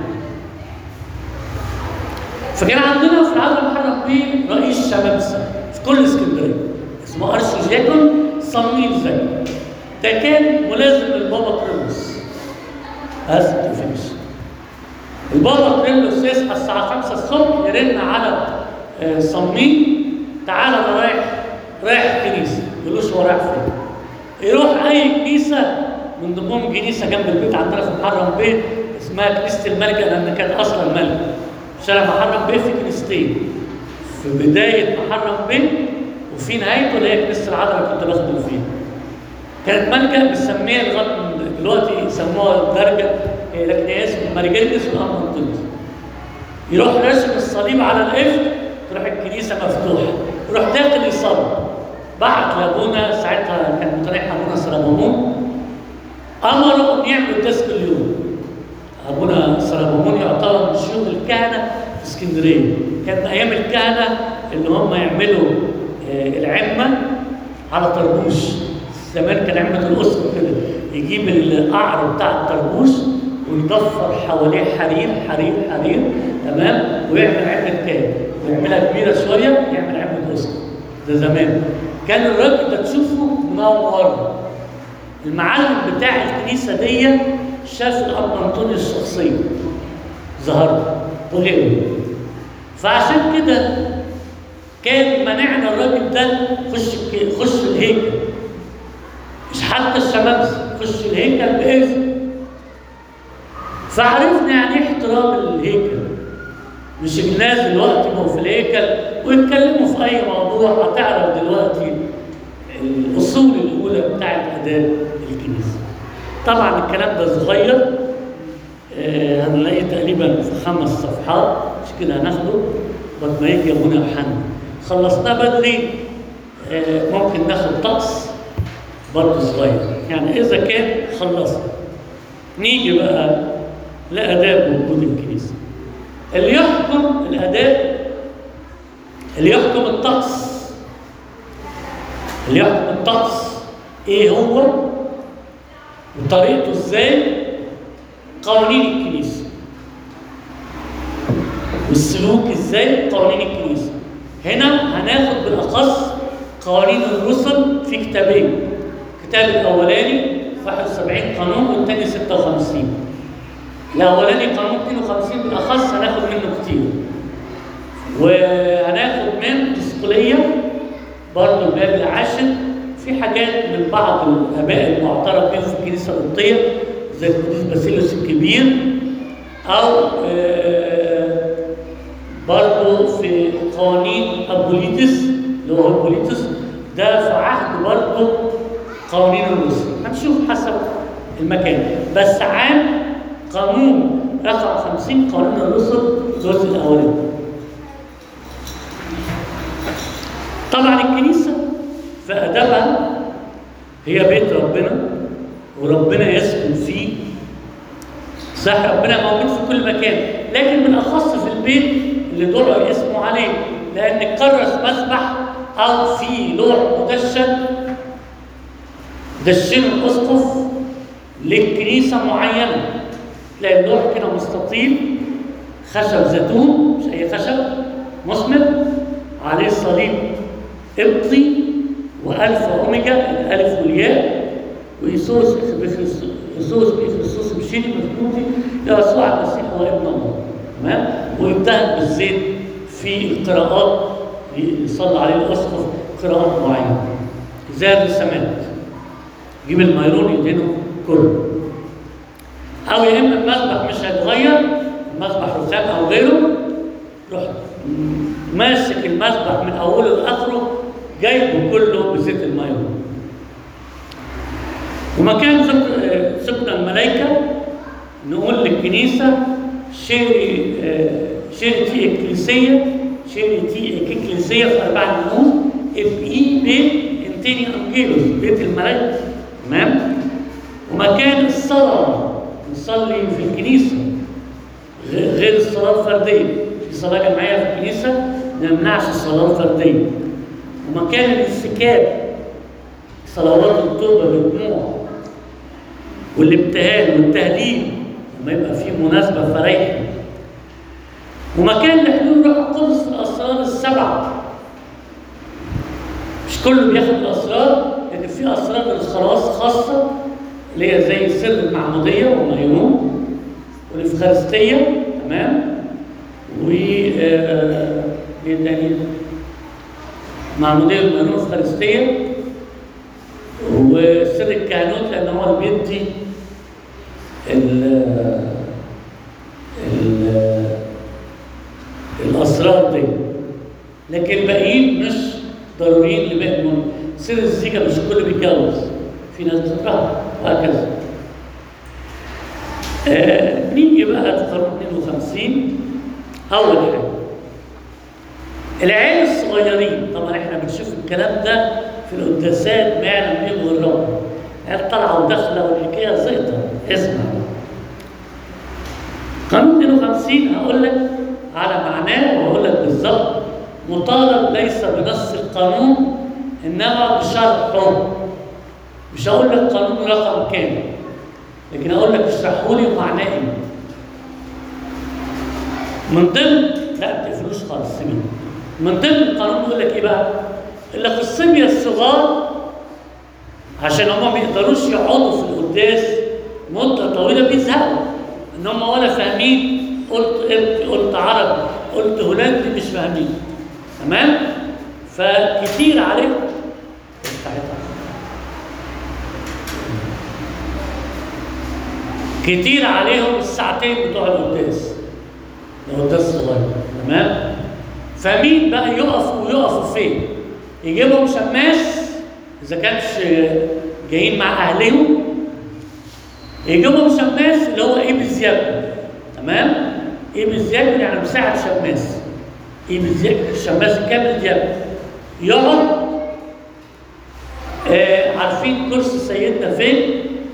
فكان عندنا في العذراء محرم بيه رئيس شمامسة في كل اسكندرية اسمه أرشدياكون صميم زكي. ده كان ملازم للبابا كريلوس. بس تفهمش. البابا كريلوس يصحى الساعة خمسة الصبح يرن على صميم، تعالى أنا رايح رايح الكنيسة. ما يقولوش هو رايح فين. يروح أي كنيسة، من ضمنهم كنيسة جنب البيت عندنا في محرم بيه اسمها كنيسة الملكة، لأن كانت أصلا الملكة. شارع محرم بيه في كنيستين، في بداية محرم بيه وفي نهايته اللي هي كنيسة العذراء كنت بخدم فيها. كانت ملكة بنسميها لغاية دلوقتي يسموها درجة، لكن هي اسم ماريجيرجس والأمونتوس. يروح راسم الصليب على القفل، تروح الكنيسة مفتوحة، يروح داخل يصلي. بعت لابونا ساعتها كان متنيح ابونا سلامون، امره ان يعمل قداس كل يوم. ابونا سلامون يعتبر من شيوخ الكهنه في اسكندريه، كان ايام الكهنه اللي هم يعملوا آه العمه على طربوش. زمان كان عمه الاسره كده، يجيب القعر بتاع الطربوش ويضفر حواليه حرير حرير حرير، تمام، ويعمل عمه كام، ويعملها كبيره شويه، يعمل عمه اسره. ده زمان كان الراجل ده تشوفه منور. المعلم بتاع الكنيسه دي شاف الاب انطونيوس الشخصيه، ظهر وغيره. فعشان كده كان منعنا الراجل ده خش خش الهيكل، مش حتى الشمامسه، خش الهيكل باذن. فعرفنا يعني ايه احترام الهيكل. مش الناس دلوقتي ما هو في الهيكل ويتكلموا في اي موضوع. هتعرف دلوقتي الاصول الاولى بتاعت اداب الكنيسه. طبعا الكلام ده صغير، آه هنلاقيه تقريبا في خمس صفحات، مش كده هناخده بعد ما يجي ابونا يوحنا. خلصناه بدري، آه ممكن ناخد طقس برضه صغير، يعني اذا كان خلصنا. نيجي بقى لاداب وجود الكنيسه. اللي يحكم الاداب، اللي يحكم الطقس، اللي يحكم الطقس ايه هو وطريقته ازاي؟ قوانين الكنيسه. والسلوك ازاي؟ قوانين الكنيسه. هنا هناخد بالاخص قوانين الرسل في كتابين. الكتاب الاولاني واحد وسبعين قانون والثاني ستة وخمسين. الاولاني قانون اثنين وخمسين بالاخص هناخد منه كتير. وهناخد من تسقليه برضه الباب العاشر في حاجات من بعض الآباء المعترف بهم في الكنيسة القبطية زي القديس باسيليوس الكبير، أو آه برضه في قوانين أبوليتس اللي هو أبوليتس ده في عهد برضه قوانين الرسل، هنشوف حسب المكان. بس عام قانون رقم خمسين قانون الرسل الجزء الأولاني. طبعا الكنيسة في أدبها هي بيت ربنا وربنا يسكن فيه. صح، ربنا موجود في كل مكان، لكن بالأخص في البيت اللي دعوا اسمه عليه، لأن كرس مسبح أو في لوح مدشن دشنه الأسقف للكنيسة معينة. تلاقي اللوح كده مستطيل خشب زيتون، مش أي خشب، مثمر، عليه صليب قبطي وألف وأوميجا، الألف والياء، ويسوس يسوس بخصوص بشيني مكتوبي يسوع المسيح هو ابن الله. تمام؟ ويبتهج بالزيت في القراءات يصلي عليه الأسقف قراءات معينة. زي الرسامات يجيب الميرون يدهنه كله. أو يا إما المذبح مش هيتغير، المذبح رسام أو غيره، روح ماسك المذبح من أوله لآخره جايبه كله بزيت الميرون. ومكان سكن الملائكة نقول للكنيسة شيري شيرتي إكليسية شيرتي إكليسية في أربع نموذج إف إي بيت إنتيني أنجيلوس بيت الملائكة. تمام؟ ومكان الصلاة نصلي في الكنيسة غير الصلاة الفردية، في صلاة جماعية في الكنيسة ما نمنعش الصلاة الفردية. ومكان الاستكاب صلوات التوبة بالدموع والابتهال والتهليل لما يبقى في مناسبة فريحة. ومكان لحلول روح القدس في الأسرار السبعة. مش كله بياخد الأسرار، لكن في أسرار للخلاص خاصة اللي هي زي سر المعمودية والميمون والإفخارستية. تمام؟ و آه إيه تاني؟ معمودية والميمون والإفخارستية وسر الكهنوت، لأن هو اللي بيدي ال ال الأسرار دي. لكن الباقيين مش ضروريين لباقي المهم. سر الزيجة مش الكل بيتجوز، في ناس بتكرهها وهكذا. آه نيجي بقى لقانون اثنين وخمسين. أول حاجة العيال الصغيرين. طبعا احنا بنشوف الكلام ده في القداسات ما يعلم به غير الرب. عيال طالعه وداخله والحكايه زيطه. اسمع قانون اثنين وخمسين هقول لك على معناه وهقول لك بالظبط. مطالب ليس بنص القانون انما بشرحه. مش هقول لك قانون رقم كام، لكن هقول لك اشرحه لي ومعناه ايه. من ضمن لا ما تقفلوش خالص سيبيني. من ضمن القانون يقول لك ايه بقى؟ يقول لك الصبيه الصغار عشان هم ما يقدروش يقعدوا في القداس مده طويله بيزهقوا، ان هم ولا فاهمين. قلت قلت قلت عربي، قلت هولندي، مش فاهمين. تمام؟ فكتير عليهم كتير عليهم الساعتين بتوع القداس. القداس صغير. تمام؟ فمين بقى يقفوا ويقفوا فين؟ يجيبهم شماس اذا كانش جايين مع اهلهم، يجيبهم شماس اللي هو ايه بالزياده. تمام؟ ايه بالزياده يعني مساعد شماس. ايه بالزياده الشماس الكامل زياده يقعد. آه عارفين كرسي سيدنا فين؟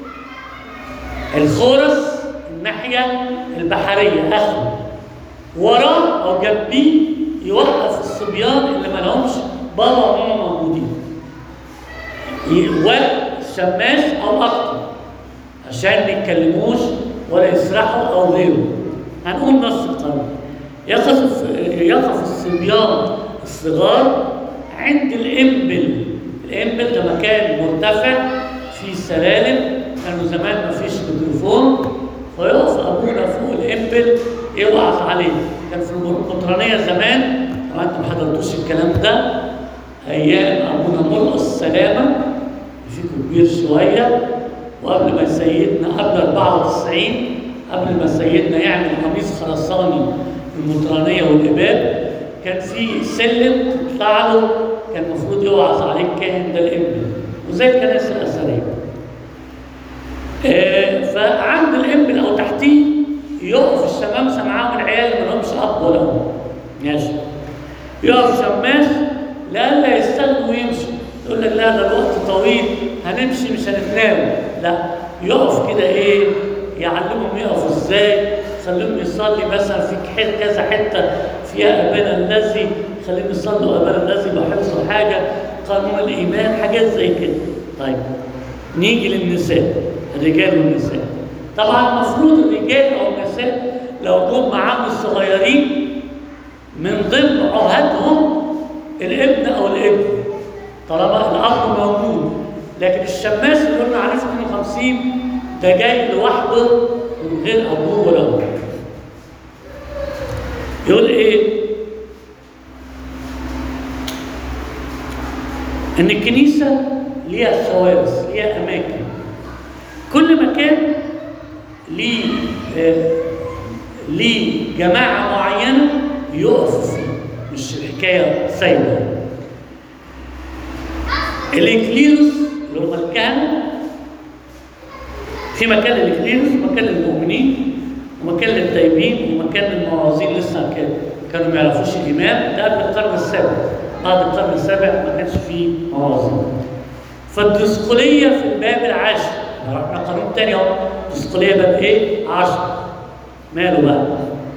الخورس الناحيه البحريه اخره. وراه او جنبيه يوقف الصبيان اللي ما لهمش بابا وماما موجودين. والشماس او اكتر عشان ما يتكلموش ولا يسرحوا او غيره. هنقول نص القانون. يقف يقف الصبيان الصغار عند الانبل. الانبل ده مكان مرتفع فيه سلالم، كانوا زمان ما فيش ميكروفون، فيقف ابونا فوق الانبل يوقف عليه. كان في المطرانيه زمان، طبعا انتم ما حضرتوش الكلام ده، ايام ابونا مرقس سلامه فيكم كبير شويه، وقبل ما سيدنا قبل أربعة وتسعين، قبل ما سيدنا يعمل قميص خرساني المطرانيه والاباب، كان في سلم تطلع له كان المفروض يوعظ عليه الكاهن ده الابن، وزي الكنائس الاثريه. آه فعند الابن او تحتيه يقف الشمامسه معاهم العيال اللي ما لهمش اب ولا ام. ماشي. يقف شماس لئلا يستغنوا ويمشوا، يقول لك لا ده الوقت طويل هنمشي مش هنتناول، لا يقف كده ايه، يعلمهم يقفوا ازاي، خليهم يصلي مثلا في كذا حته فيها ابانا الذي، خليهم يصلوا ابانا الذي بحفظوا حاجه، قانون الايمان، حاجات زي كده. طيب نيجي للنساء، الرجال والنساء. طبعا المفروض الرجال او النساء لو جم معاهم الصغيرين من ضمن عهدهم الابن او الابن طالما الاب موجود، لكن الشماس اللي قلنا عليه في اثنين وخمسين ده جاي لوحده من غير ابوه ولا امه. يقول ايه؟ ان الكنيسه ليها خوارس، ليها اماكن، كل مكان ليه آه ليه جماعه معينه يقف فيه، مش الحكايه سايبه. الإكليروس اللي هم الكهنة، في مكان للإكليروس ومكان للمؤمنين ومكان للتائبين ومكان للمواعظين لسه كانوا ما يعرفوش الإمام، ده قبل القرن السابع. بعد القرن السابع ما كانش فيه مواعظين. فالدسقلية في الباب العاشر، رحنا قانون تاني اهو، الدسقلية باب ايه؟ عشر. ماله بقى؟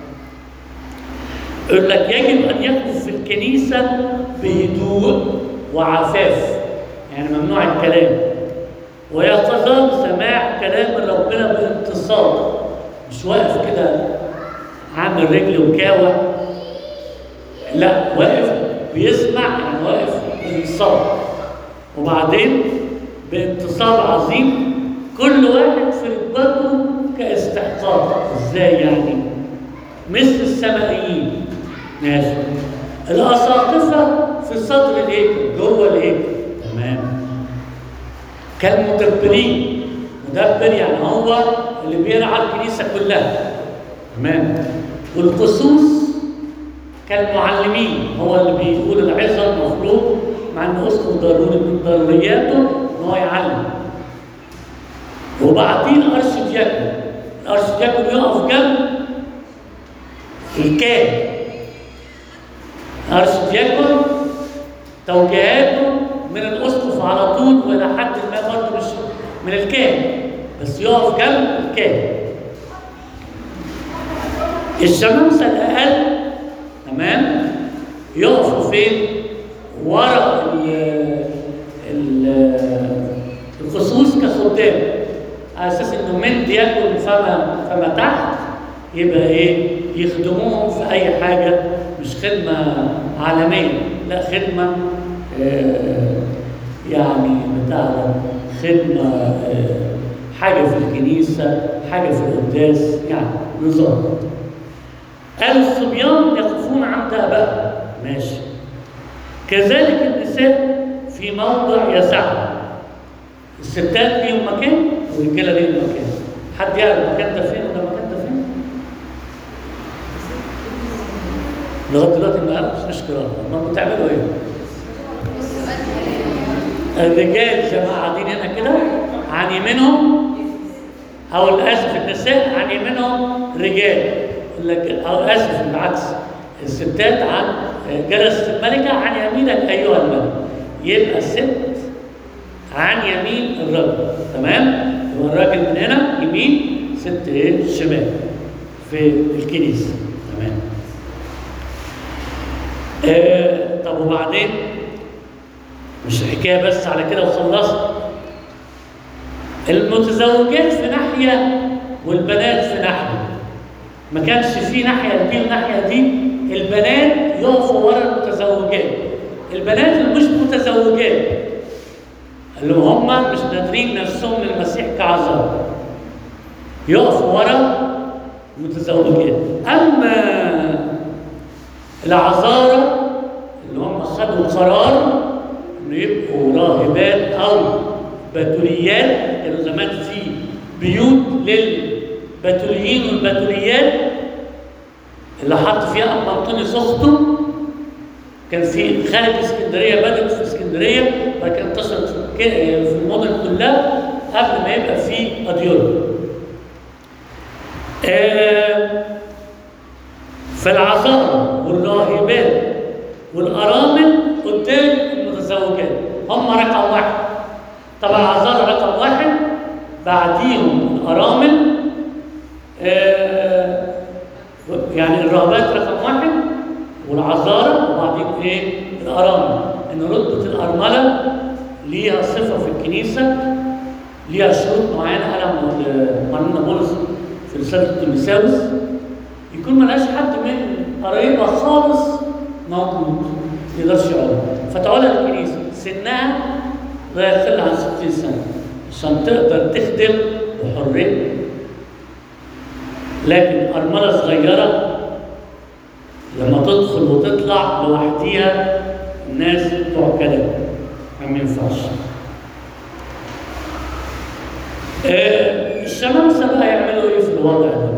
يقول لك يجب أن يكون في الكنيسة بهدوء وعفاف، يعني ممنوع الكلام، ويقظان سماع كلام ربنا بانتصاب، مش واقف كده عامل رجل وكاوة، لا واقف بيسمع، يعني واقف بانتصاب، وبعدين بانتصاب عظيم كل واحد في رتبته كاستحقاق. ازاي يعني؟ مثل السمائيين. ماشي. الاساقفه في صدر الهيكل، جوه الهيكل، تمام. كالمدبرين، مدبر يعني هو اللي بيرعى الكنيسه كلها، تمام. والقسوس كالمعلمين، هو اللي بيقول العظه المفروض، مع ان اسقف ضروري من ضرورياته ان هو يعلم. وبعدين الارشدياكون، الارشدياكون يقف جنب الكاهن. الارشدياكون توجيهاته من الاسقف على طول، والى حد ما برضه مش من الكاهن، بس يقف جنب الكاهن. الشمامسه الاقل، تمام، يقفوا فين؟ ورا الخصوص كخدام، على اساس انه من دياكون فما فما تحت يبقى ايه؟ يخدموهم في اي حاجه، مش خدمه عالميه، لا خدمه آه يعني بتاع خدمه آه حاجه في الكنيسه، حاجه في القداس، يعني نظام. قالوا الصبيان يقفون عند ابائهم، ماشي. كذلك النساء في موضع يسعهم. الستات ليهم مكان والرجاله ليهم مكان. حد يعرف المكان ده فين ولا المكان ده فين؟ لغايه دلوقتي ما عرفتش نشكر الله. ما بتعملوا ايه؟ الرجال جماعه قاعدين هنا كده عن يمينهم، او للاسف النساء عن يمينهم رجال، او اسف بالعكس، الستات عن جلست الملكه عن يمينك ايها الملك، يبقى الست عن يمين الرجل، تمام؟ يبقى الراجل من هنا يمين، ست ايه؟ شمال في الكنيسه، تمام؟ آه طب وبعدين؟ مش الحكايه بس على كده وخلصت. المتزوجات في ناحيه والبنات في ناحيه. ما كانش في ناحيه دي والناحيه دي، البنات يقفوا ورا المتزوجات. البنات اللي مش متزوجات اللي هم مش نادرين نفسهم للمسيح كعذراء يقفوا ورا المتزوجات. اما العذارى اللي هم خدوا قرار انه يبقوا راهبات او بتوليات، كانوا زمان في بيوت للبتوليين والبتوليات اللي حط فيها أم أنطونيوس أخته. كان في خارج اسكندرية، بدأت في اسكندرية وبعد كده انتشرت في المدن كلها قبل ما يبقى في أديرة. آه فالعذارى والراهبات والأرامل قدام المتزوجات هم رقم واحد. طبعا العذارى رقم واحد، بعديهم الأرامل، آه يعني الراهبات رقم واحد والعذارى وبعدين ايه؟ الأرامل. إن رتبة الأرملة ليها صفة في الكنيسة، ليها شروط معينة قالها قانون بولس في رسالة تيموثاوس، يكون ملهاش حد من قرايبها خالص موجود ما يقدرش يقعد، فتقعدها الكنيسة سنها لا يقل عن ستين سنة عشان تقدر تخدم بحرية. لكن أرملة صغيرة لما تدخل وتطلع لوحديها الناس بتوع كده ما ينفعش. آه الشمامسة بقى يعملوا ايه في الوضع ده؟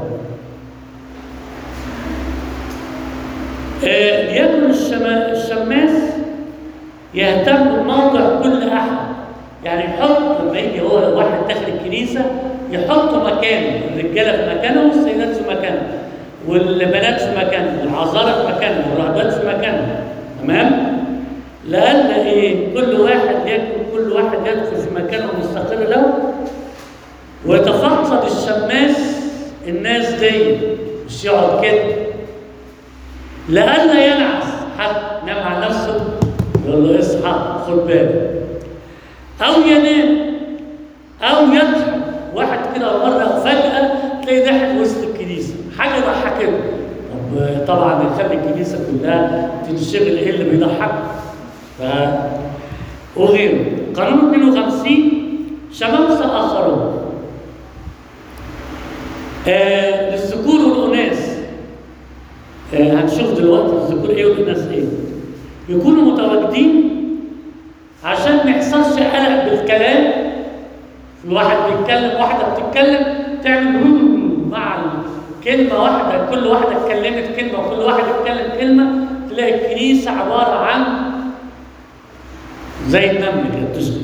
آه ليكن الشما... الشماس يهتم بموضع كل احد، يعني يحط لما يجي هو واحد داخل الكنيسه يحط مكانه، الرجاله في مكانه والسيدات في مكانه والبنات في مكانه والعذارى في مكانه والراهبات في مكانه، تمام؟ لأن ايه؟ كل واحد يكون كل واحد يدخل في مكانه المستقر له، ويتفقد الشماس الناس دي مش يقعد كده لئلا ينعس حد نام على نفسه يقول له اصحى خد بالك، او ينام او يضحك. واحد كده مره فجاه تلاقي ضحك وسط الكنيسه حاجه ضحكته. طب طبعا يخلي الكنيسه كلها تنشغل ايه اللي بيضحك. ف وغيره. قانون اثنين وخمسين شمامسه اخرون آه للذكور والاناث. آه هنشوف دلوقتي الذكور ايه والاناث ايه. يكونوا متواجدين عشان ما يحصلش قلق بالكلام. في واحد بيتكلم واحده بتتكلم تعمل مع كلمه واحده، كل واحده اتكلمت كلمه وكل واحد اتكلم كلمه، تلاقي الكنيسه عباره عن زي النمل كده بتشتغل.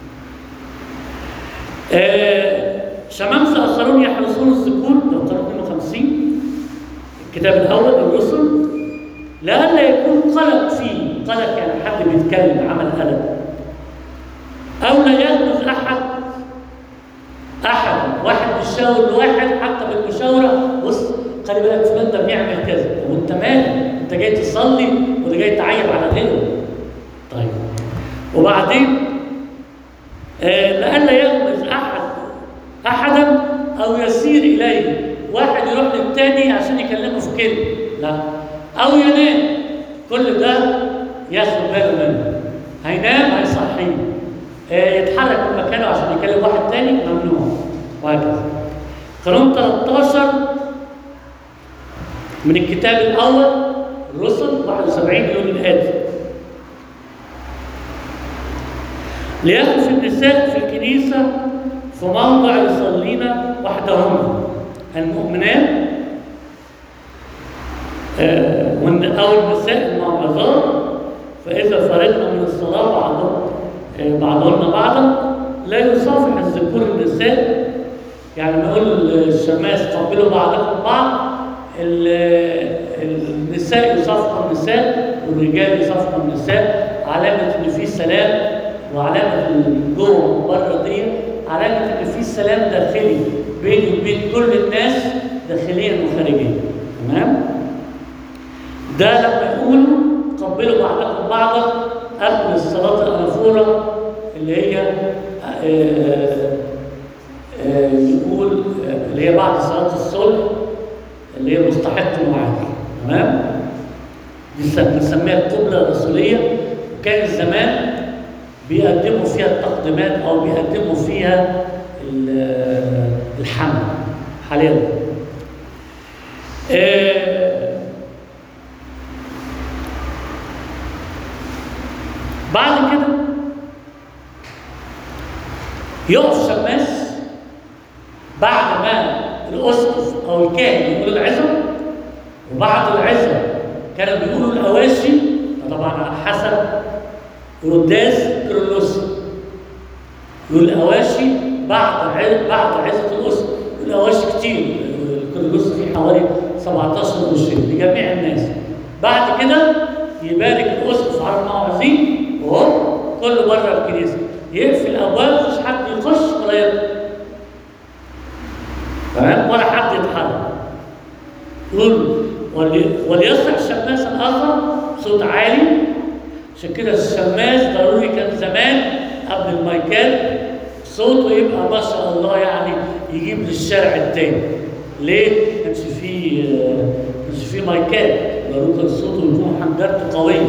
آه شمامسه اخرون يحرسون الذكور، ده قانون اثنين وخمسين الكتاب الاول الرسل، لئلا يكون قلق فيه، قلق يعني حد بيتكلم عمل قلق، او لا يلمس احد احد واحد بيشاور لواحد حتى بالمشاوره، بص خلي بالك فلان ده بيعمل كذا، وانت مالك؟ انت جاي تصلي ولا جاي تعيب على غيره؟ طيب وبعدين آه لئلا يغمز احد احدا او يسير اليه، واحد يروح للتاني عشان يكلمه في كلمه، لا، او ينام، كل ده ياخد باله منه، هينام هيصحيه، آه يتحرك من مكانه عشان يكلم واحد تاني ممنوع، وهكذا. قانون ثلاثة عشر من الكتاب الاول الرسل واحد وسبعين يقول الاتي: ليقف النساء في الكنيسة في موضع يصلين وحدهن، المؤمنات آه أو النساء الموعظات، فإذا فرغنا من الصلاة بعضهم آه بعضهن بعضا لا يصافح الذكور النساء، يعني نقول الشماس قبلوا بعضكم بعض، النساء يصافحوا النساء والرجال يصافحوا النساء، علامة إن في سلام، وعلامة جوه وبره دي علامة إن في سلام داخلي بيني وبين كل الناس داخليا وخارجيا، تمام؟ ده لما يقولوا قبلوا بعضكم بعضا قبل الصلاة الأنافورة اللي هي آآ آآ يقول اللي هي بعد صلاة الصلح اللي هي مستحق معاك، تمام؟ بنسميها القبلة الرسولية، وكان زمان بيقدموا فيها التقديمات او بيقدموا فيها الحمل حاليا. آه بعد كده يقف شماس بعد ما الاسقف او الكاهن يقول العظه، وبعد العظه كانوا بيقولوا الاواشي، طبعا على حسب قداس كيرلس، يقول الاواشي بعد بعد عظه الاسقف. الاواشي كتير، الكيرلس فيه حوالي سبعتاشر وشي لجميع الناس. بعد كده يبارك الاسقف على المواعظين وهو كله بره الكنيسه، يقفل الابواب، مفيش حد يخش ولا يطلع، تمام، ولا حد يتحرك. يقول وليصرخ الشماس الاخر بصوت عالي. عشان كده الشماس ضروري كان زمان قبل المايكات صوته يبقى ما شاء الله، يعني يجيب للشارع التاني. ليه؟ ما كانش فيه ما كانش فيه مايكات، ضروري كان صوته يكون حنجرته قويه.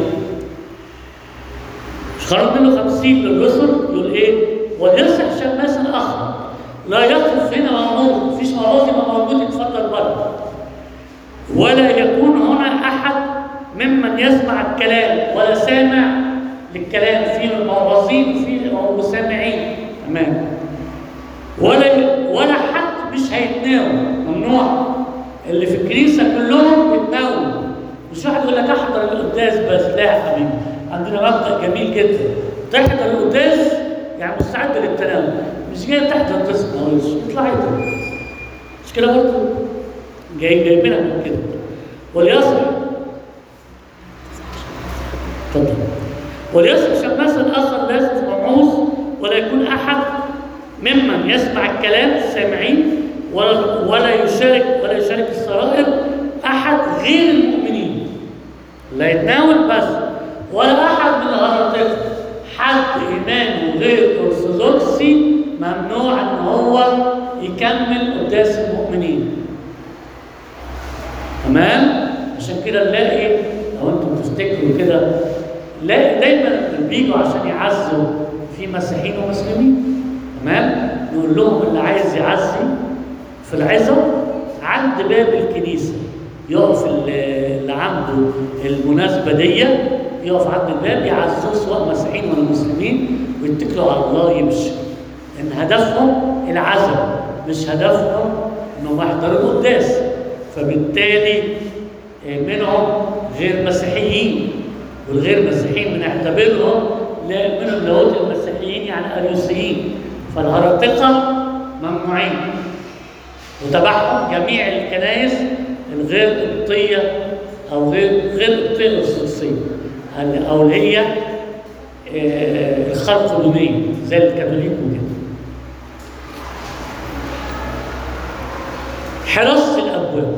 خرج منه خمسين للرسل يقول ايه؟ وليصرخ الشماس الاخر. لا يقف هنا موجود، مفيش موعظ يبقى موجود يتفضل بره. ولا يكون هنا احد ممن يسمع الكلام ولا سامع للكلام، في الموعظين وفي المسامعين، تمام. ولا ولا حد مش هيتناول، ممنوع. اللي في الكنيسه كلهم يتناولوا، مش واحد يقول لك احضر القداس بس، لا يا حبيبي، عندنا مبدا جميل جدا، تحضر القداس يعني مستعد للتناول، مش جاي تحضر تسمع وش اطلع يتناول. مش كده برضه؟ جاي جايبينها من كده. وليصرخ اتفضل. وليصرخ شماس الاخر لا يصرخ موعوظ، ولا يكون احد ممن يسمع الكلام السامعين، ولا ولا يشارك ولا يشارك السرائر احد غير المؤمنين. لا يتناول بس، ولا احد من الهرطقه. حد ايمانه غير ارثوذكسي ممنوع ان هو يكمل قداس المؤمنين. تمام؟ عشان كده نلاقي لو انتم تفتكروا كده، نلاقي دايما بيجوا عشان يعزوا في مسيحيين ومسلمين، تمام؟ نقول لهم اللي عايز يعزي في العظه عند باب الكنيسه، يقف اللي عنده المناسبه دي يقف عند الباب يعزوه سواء مسيحيين ولا مسلمين، ويتكلوا على الله يمشي. ان هدفهم العزم، مش هدفهم انهم يحضروا القداس. فبالتالي منهم غير مسيحيين، والغير مسيحيين بنعتبرهم لا منهم لاهوت المسيحيين يعني اريوسيين. فالهرطقه ممنوعين، وتبعهم جميع الكنائس الغير قبطيه او غير غير قبطيه ارثوذكسيه، او اللي هي الخلقدونيه زي الكاثوليك وكده. حراسه الابواب.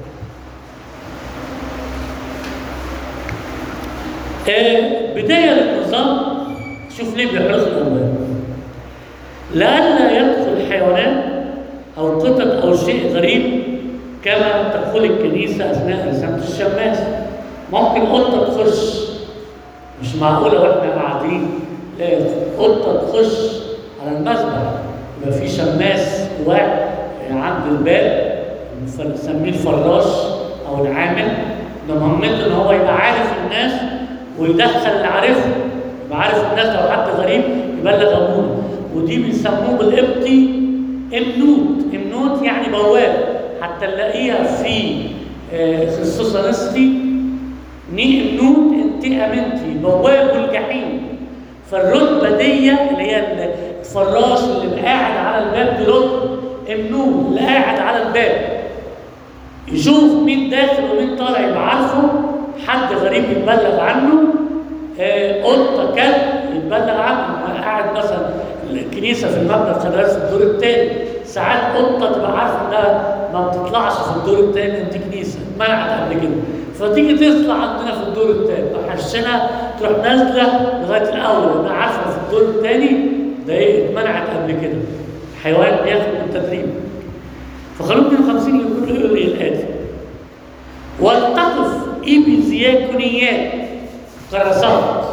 آه بدايه للنظام، شوف ليه بيحرسوا الابواب؟ لئلا يدخل حيوانات او قطط او شيء غريب كما تدخل الكنيسه اثناء رسامه الشماس. ممكن قطه تخش، مش معقوله واحنا قاعدين لا قطه تخش على المذبح، يبقى في شماس واحد عند الباب نسميه الفراش او العامل، ده مهمته ان هو يبقى عارف الناس ويدخل اللي عارفهم، يبقى عارف الناس. لو حد غريب يبلغ ابونا، ودي بنسموه بالقبطي امنوت. امنوت يعني بواب، حتى نلاقيها في خصوصانستي ني امنوت انت امنتي بواب الجحيم. فالرتبه دي اللي هي الفراش اللي قاعد على الباب دي رتبه امنوت، اللي قاعد على الباب يشوف مين داخل ومين طالع، يبقى عارفه. حد غريب يتبلغ عنه، قطه كلب يتبلغ عنه. قاعد مثلا الكنيسه في المبنى الخضراء في الدور الثاني، ساعات قطه تبقى عارفه انها ما بتطلعش في الدور الثاني، دي كنيسه اتمنعت قبل كده، فتيجي تطلع عندنا في الدور الثاني تحشنها تروح نازله لغايه الاول، انا عارفه في الدور الثاني ده ايه اتمنعت قبل كده. حيوان بياخد من التدريب. فخلونا من خمسين يقول ايه الاتي: والتقف إبزياكونيات كراسات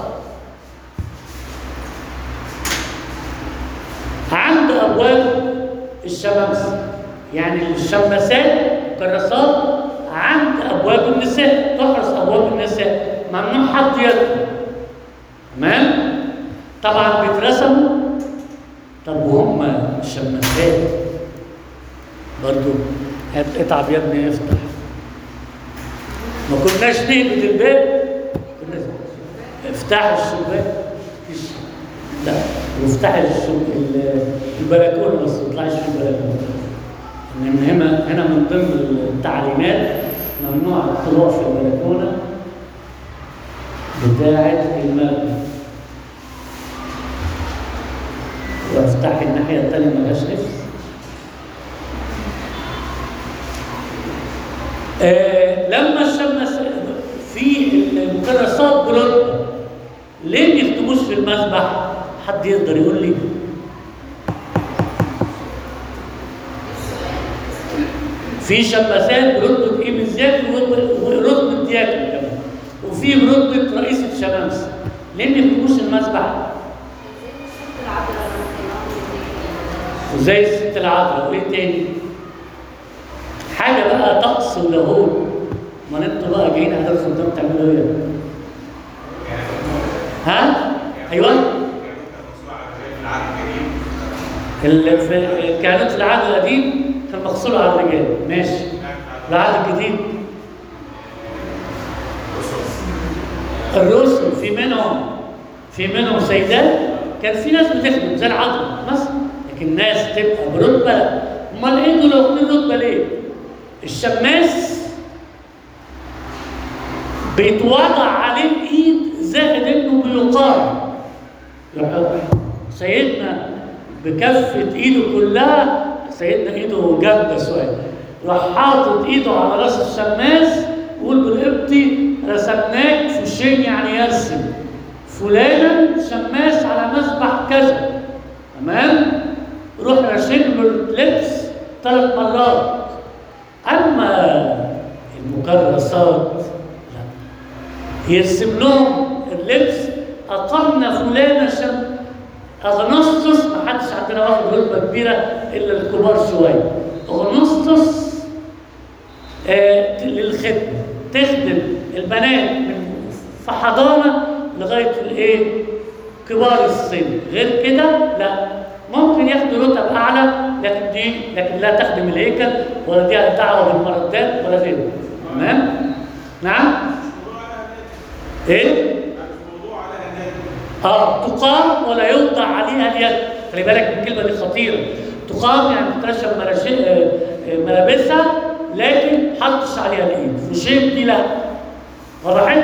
عند ابواب الشمامسه، يعني الشماسات كراسات عند ابواب النساء، تحرس ابواب النساء، ممنوع حد يدخل. تمام؟ طبعا بيترسموا طب وهم الشماسات برضو اتعب يا ابني افتح. ما كناش نقفل الباب، كنا افتح الشباك لا وافتح البلكونه بس ما تطلعش في البلكونه. ان هنا هنا من ضمن التعليمات ممنوع الطلوع في البلكونه بتاعه المبنى. وافتح الناحيه الثانيه ملهاش نفس. آه لما الشمس في المكرسات برد ليه ما يكتبوش في المذبح؟ حد يقدر يقول لي؟ في شماسات برتبة ايه بالذات ورتبة دياكن كمان، وفي برتبة رئيسة شمامسة. ليه ما يكتبوش المذبح؟ وزي الست العذراء. وايه تاني؟ حاجة بقى طقس ولاهوت. امال انتوا بقى جايين على الخدام تعملوا ايه؟ ها؟ ايوه؟ الكهنوت العهد القديم كان مغسول على الرجال، ماشي. العهد الجديد الرسل في منهم في منهم سيدات، كان في ناس بتخدم زي العذراء مثلا، لكن ناس تبقى برتبه. امال ايه دول واخدين رتبه ليه؟ الشماس بيتوضع عليه الايد زائد انه بيقام. سيدنا بكفه ايده كلها، سيدنا ايده جامده شويه، راح حاطط ايده على راس الشماس ويقول بالقبطي رسمناك فوشين يعني يرسم فلانا شماس على مسبح كذا، تمام؟ روح راسم له اللبس ثلاث مرات. اما المكرسات لا، يرسم لهم اللبس اقمنا فلانا شم اغنسطس. ما حدش عندنا واخد رتبه كبيره الا الكبار شويه. اغنسطس آه للخدمه، تخدم البنات من في حضانه لغايه الايه؟ كبار السن. غير كده لا، ممكن ياخدوا رتب اعلى، لكن دي لكن لا تخدم الهيكل ولا ليها دعوه بالمردات ولا غيره. تمام؟ نعم؟ ايه؟ اه تقام ولا يوضع عليها اليد. خلي بالك من الكلمه دي خطيره. تقام يعني ترشم ملابسها لكن حطش عليها الايد. فشيم دي لا. وضحت؟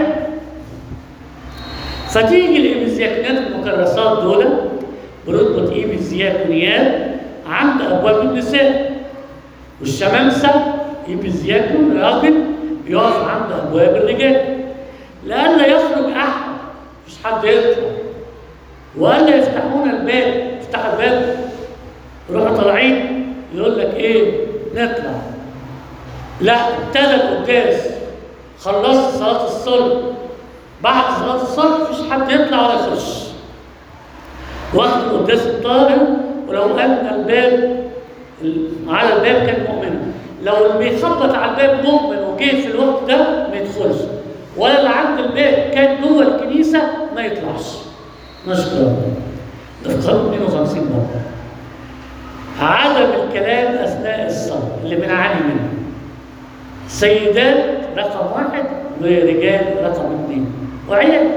فتيجي الابيزياكونيات المكرسات دول برتبه ايبيزياكونيات عند ابواب النساء، والشمامسه ايبيزياكون راجل يقف عند ابواب الرجال لئلا يخرج احد، مش حد يطلع، ولا يفتحون الباب. يفتح الباب يروحوا طالعين يقول لك ايه؟ نطلع. لا، ابتدى القداس، خلصت صلاه الصلح، بعد صلاه الصلح مفيش حد يطلع ولا يخش. وقت القداس الطاهر، ولو ان الباب على الباب كان مؤمنا. لو اللي بيخبط على الباب مؤمن وجه في الوقت ده ما يدخلش، ولا اللي عند الباب كان جوه الكنيسه ما يطلعش. نشكر الله. ده في قانون اثنين وخمسين مره. عدم الكلام اثناء الصلاه اللي بنعاني منه. سيدات رقم واحد ورجال رقم اثنين وعيال.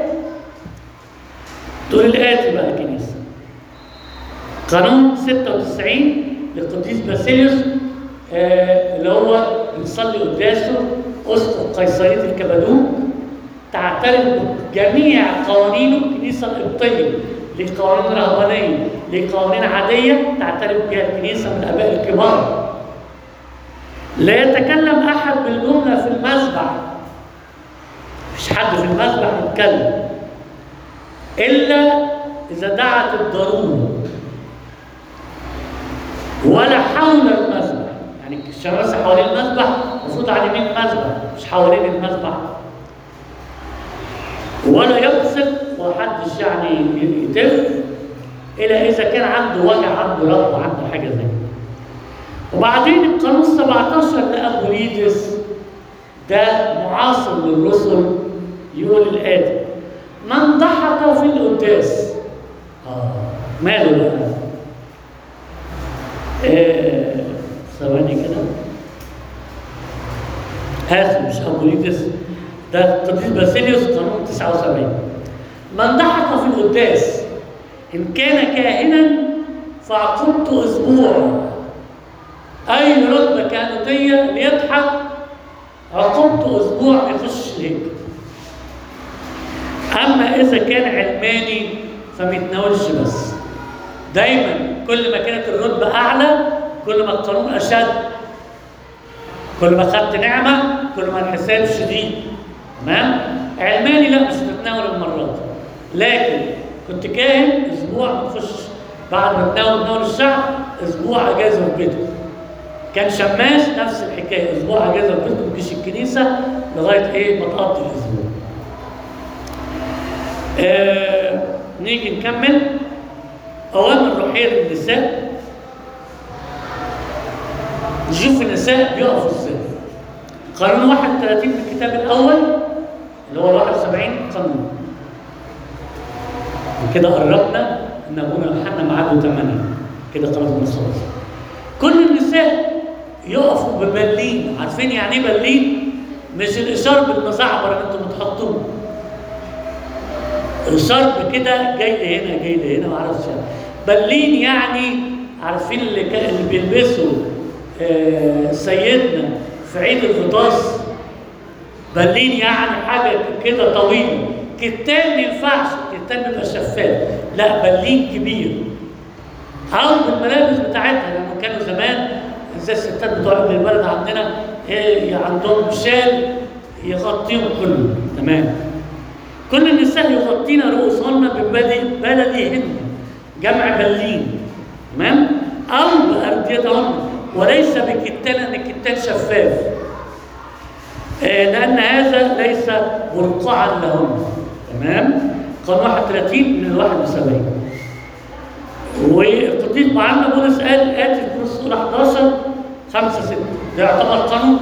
تقول الآتي بقى الكنيسه. قانون ستة وتسعين للقديس باسيليوس آه اللي هو بنصلي قداسه اسقف قيصريه الكبادوك، تعترف بجميع قوانين الكنيسه القبطيه، لقوانين رهبانيه، لقوانين عاديه تعترف بها الكنيسه من الاباء الكبار. لا يتكلم احد بالجمله في المذبح، مفيش حد في المذبح يتكلم الا اذا دعت الضروره، ولا حول المذبح. يعني الشماسه حوالين المذبح المفروض على يمين المذبح مش حوالين المذبح. ولا يقصد ومحدش يعني يتف الا اذا كان عنده وجع، عنده رب، عنده حاجه زي كده. وبعدين القانون سبعتاشر لابوليدس ده معاصر للرسل يقول الاتي: من ضحك في القداس. اه ماله بقى؟ آه، ثواني كده. هذا مش أبوليدس، ده قديس باسيليوس قانون تسعة وسبعين. من ضحك في القداس إن كان كاهنا فعقوبته أسبوع. أي رتبة كهنوتية ليضحك عقوبته أسبوع ما يخش الهيكل. أما إذا كان علماني فما يتناولش بس. دايما كل ما كانت الرتبة أعلى كل ما القانون أشد، كل ما خدت نعمة كل ما الحساب شديد. تمام؟ علماني لا مش بتتناول المرات، لكن كنت كاهن أسبوع ما تخش، بعد ما تناول تناول الشعب أسبوع أجازة في بيته. كان شماس نفس الحكاية، أسبوع أجازة في بيته ما تجيش الكنيسة لغاية إيه ما تقضي الأسبوع. آه، نيجي نكمل. أوامر روحية للنساء. نشوف النساء بيقفوا ازاي. قانون واحد وثلاثين في الكتاب الأول اللي هو واحد وسبعين قانون. وكده قربنا إن أبونا يوحنا معاه ثمانية، كده قربنا خلاص. كل النساء يقفوا ببلين. عارفين يعني إيه بلين؟ مش الإشارب المزعبر اللي أنتم بتحطوه. الشرب كده جاي لهنا جاي لهنا ما اعرفش. بلين يعني عارفين اللي, اللي بيلبسوا آه سيدنا في عيد الغطاس. بلين يعني حاجه كده طويله. كتان ما ينفعش، كتان بيبقى شفاف، لا بلين كبير. او بالملابس بتاعتها لما كانوا زمان زي الستات بتوع ابن البلد عندنا إيه عندهم شال يغطيهم كله. تمام. كل النساء يغطين رؤوسهن ببلدهن جمع بلين. تمام؟ او بارديتهن وليس بكتان، ان الكتان شفاف. آه لان هذا ليس برقعا لهن. تمام؟ قانون واحد وثلاثين من واحد وسبعين. والقديس معلم بولس قال اتي في كورس احد عشر خمسة ستة، ده يعتبر قانون.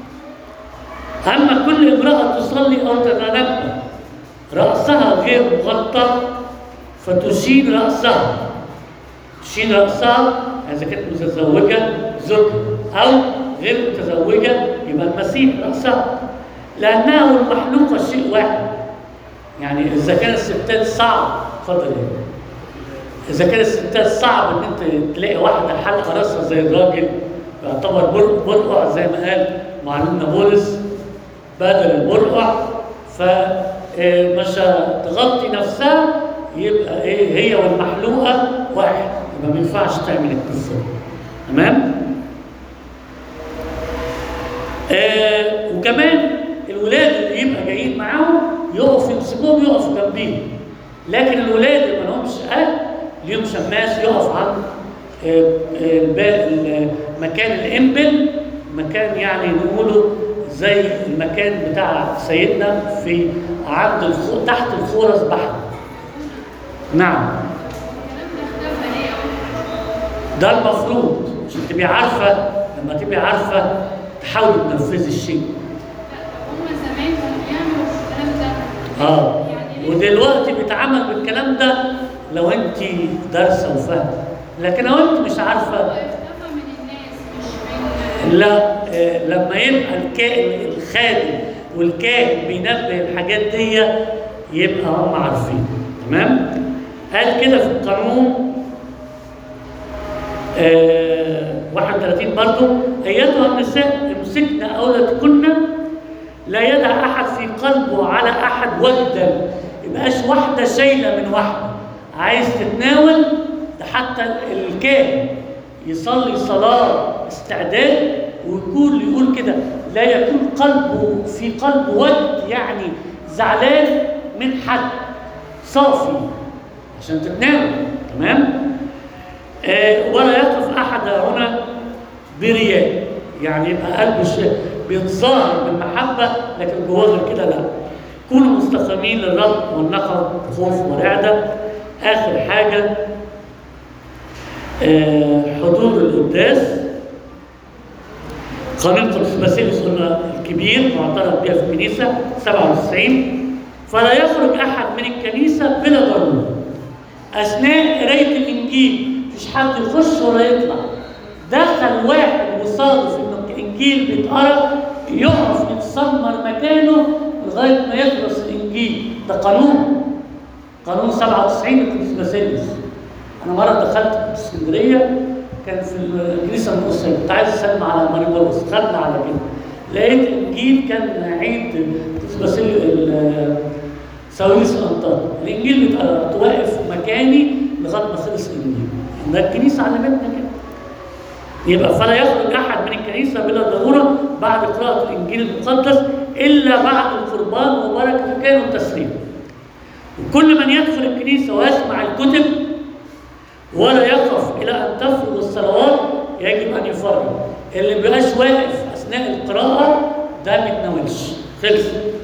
اما كل امراه تصلي او تتنبه رأسها غير مغطى فتشين رأسها. تشين رأسها إذا كانت متزوجة زوج أو غير متزوجة يبقى المسيح رأسها، لأنها والمحلوقة شيء واحد. يعني إذا كان الستات صعب اتفضل إذا كان الستات صعب إن أنت تلاقي واحدة حلقة رأسها زي الراجل يعتبر برقع زي ما قال معلمنا بولس بدل البرقع، ف مش تغطي نفسها يبقى ايه هي والمحلوقه واحد، يبقى ما ينفعش تعمل القصه دي. تمام؟ آه وكمان الولاد اللي يبقى جايين معاهم يقفوا يمسكوهم يقفوا جنبيهم، لكن الولاد اللي ما لهمش اهل ليهم شماس يقف عند آه آه مكان الانبل، مكان يعني نقوله زي المكان بتاع سيدنا في عند الخو... تحت الخورس بحر. نعم. ده المفروض عشان تبقي عارفه، لما تبقي عارفه تحاولي تنفذي الشيء. هم زمان كانوا بيعملوا الكلام ده. اه ودلوقتي بيتعمل بالكلام ده لو انت دارسه وفاهمه، لكن لو انت مش عارفه لا. آه لما يبقى الكائن الخادم والكاهن بينبه الحاجات دي يبقى هم عارفين. تمام؟ قال كده في القانون آه واحد وثلاثين برضه: ايتها النساء امسكن اولادكن لا يدع احد في قلبه على احد وجدا. يبقاش واحده شايله من واحده عايز تتناول، ده حتى الكاهن يصلي صلاه استعداد ويقول يقول كده لا يكون قلبه في قلبه وجد، يعني زعلان من حد، صافي عشان تتناول. تمام؟ آه ولا يقف احد هنا برياء، يعني يبقى قلبه بيتظاهر بالمحبه لكن جواه غير كده لا. كونوا مستقيمين للرب والنقى خوف ورعده. اخر حاجه آه حضور القداس. قانون القدس باسيليوس قلنا الكبير معترف بها في الكنيسه سبعة وتسعين. فلا يخرج احد من الكنيسه بلا ضروره اثناء قرايه الانجيل. مفيش حد يخش ولا يطلع، دخل واحد وصادف ان الانجيل بيتقرا يقف يتسمر مكانه لغايه ما يخلص الانجيل. ده قانون قانون سبعة وتسعين للقديس باسيليوس. انا مره دخلت في اسكندريه كان في الكنيسه المقدسيه، كنت عايز اسلم على ماري بولس، خدنا على كده لقيت الانجيل كان عيد القديس باسيليوس ساويرس الانطار، الانجيل بيبقى واقف مكاني لغايه ما خلص الانجيل. ده الكنيسه علمتنا كده. يبقى فلا يخرج احد من الكنيسه بلا ضروره بعد قراءه الانجيل المقدس الا بعد القربان وبركه الكاهن والتسليم. وكل من يدخل الكنيسه ويسمع الكتب ولا يقف الى ان تفرغ الصلوات يجب ان يفرغ. اللي ما بيبقاش واقف اثناء القراءه ده ما يتناولش، خلص.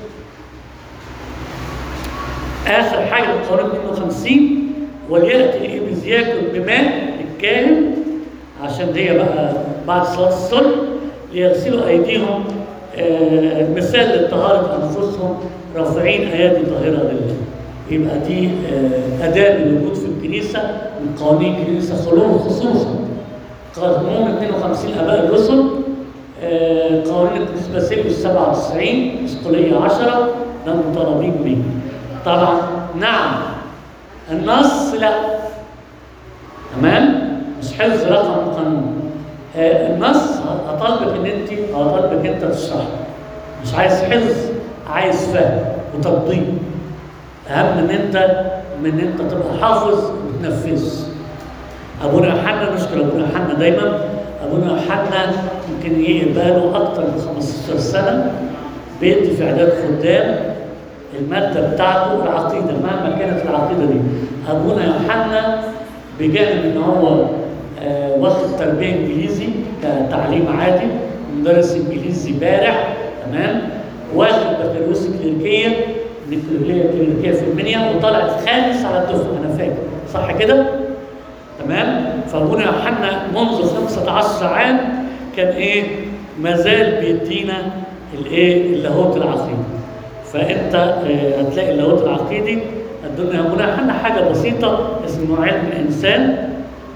اخر حاجه في قانون اثنين وخمسين ولياتي الابز ياكل بماء الكاهن عشان دي بقى بعد صلاه الصلح ليغسلوا ايديهم آه مثال لطهاره انفسهم رافعين ايادي طاهره لله. يبقى دي آه اداب الوجود في الكنيسه من قوانين الكنيسه خلوه خصوصا قانون اثنين وخمسين اباء الرسل، آه قوانين القديس باسيليوس سبعة وتسعين مسؤوليه عشرة ده مطالبين به. طبعا نعم النص لا، تمام، مش حفظ رقم قانون. آه النص هطالبك ان انت هطالبك انت تشرح، مش عايز حفظ، عايز فهم وتطبيق. اهم من انت من انت تبقى حافظ وتنفذ. ابونا يوحنا نشكر ابونا يوحنا دايما. ابونا يوحنا يمكن يبقى له اكثر من خمستاشر سنه بيدي في اعداد خدام الماده بتاعته العقيده مهما كانت العقيده دي. ابونا يوحنا بجانب ان هو آه واخد تربيه انجليزي كتعليم عادي، مدرس انجليزي بارع، تمام، واخد بكالوريوس كليريكيه من الكليه الكليريكيه في المنيا وطلع الخامس على الدفعه، انا فاكر صح كده؟ تمام؟ فابونا يوحنا منذ خمسة عشر عام كان ايه؟ ما زال بيدينا الايه؟ اللاهوت العقيدي. فانت آه هتلاقي اللاهوت العقيدي الدنيا ابونا يوحنا حاجه بسيطه اسمه علم الانسان.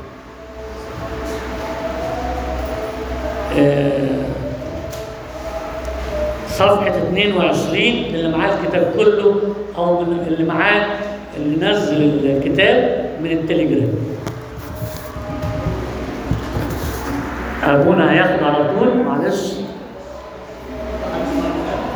آه صفحه اثنين وعشرين اللي معاه الكتاب كله او من اللي معاه اللي نزل الكتاب من التليجرام. ابونا هياخد على طول، معلش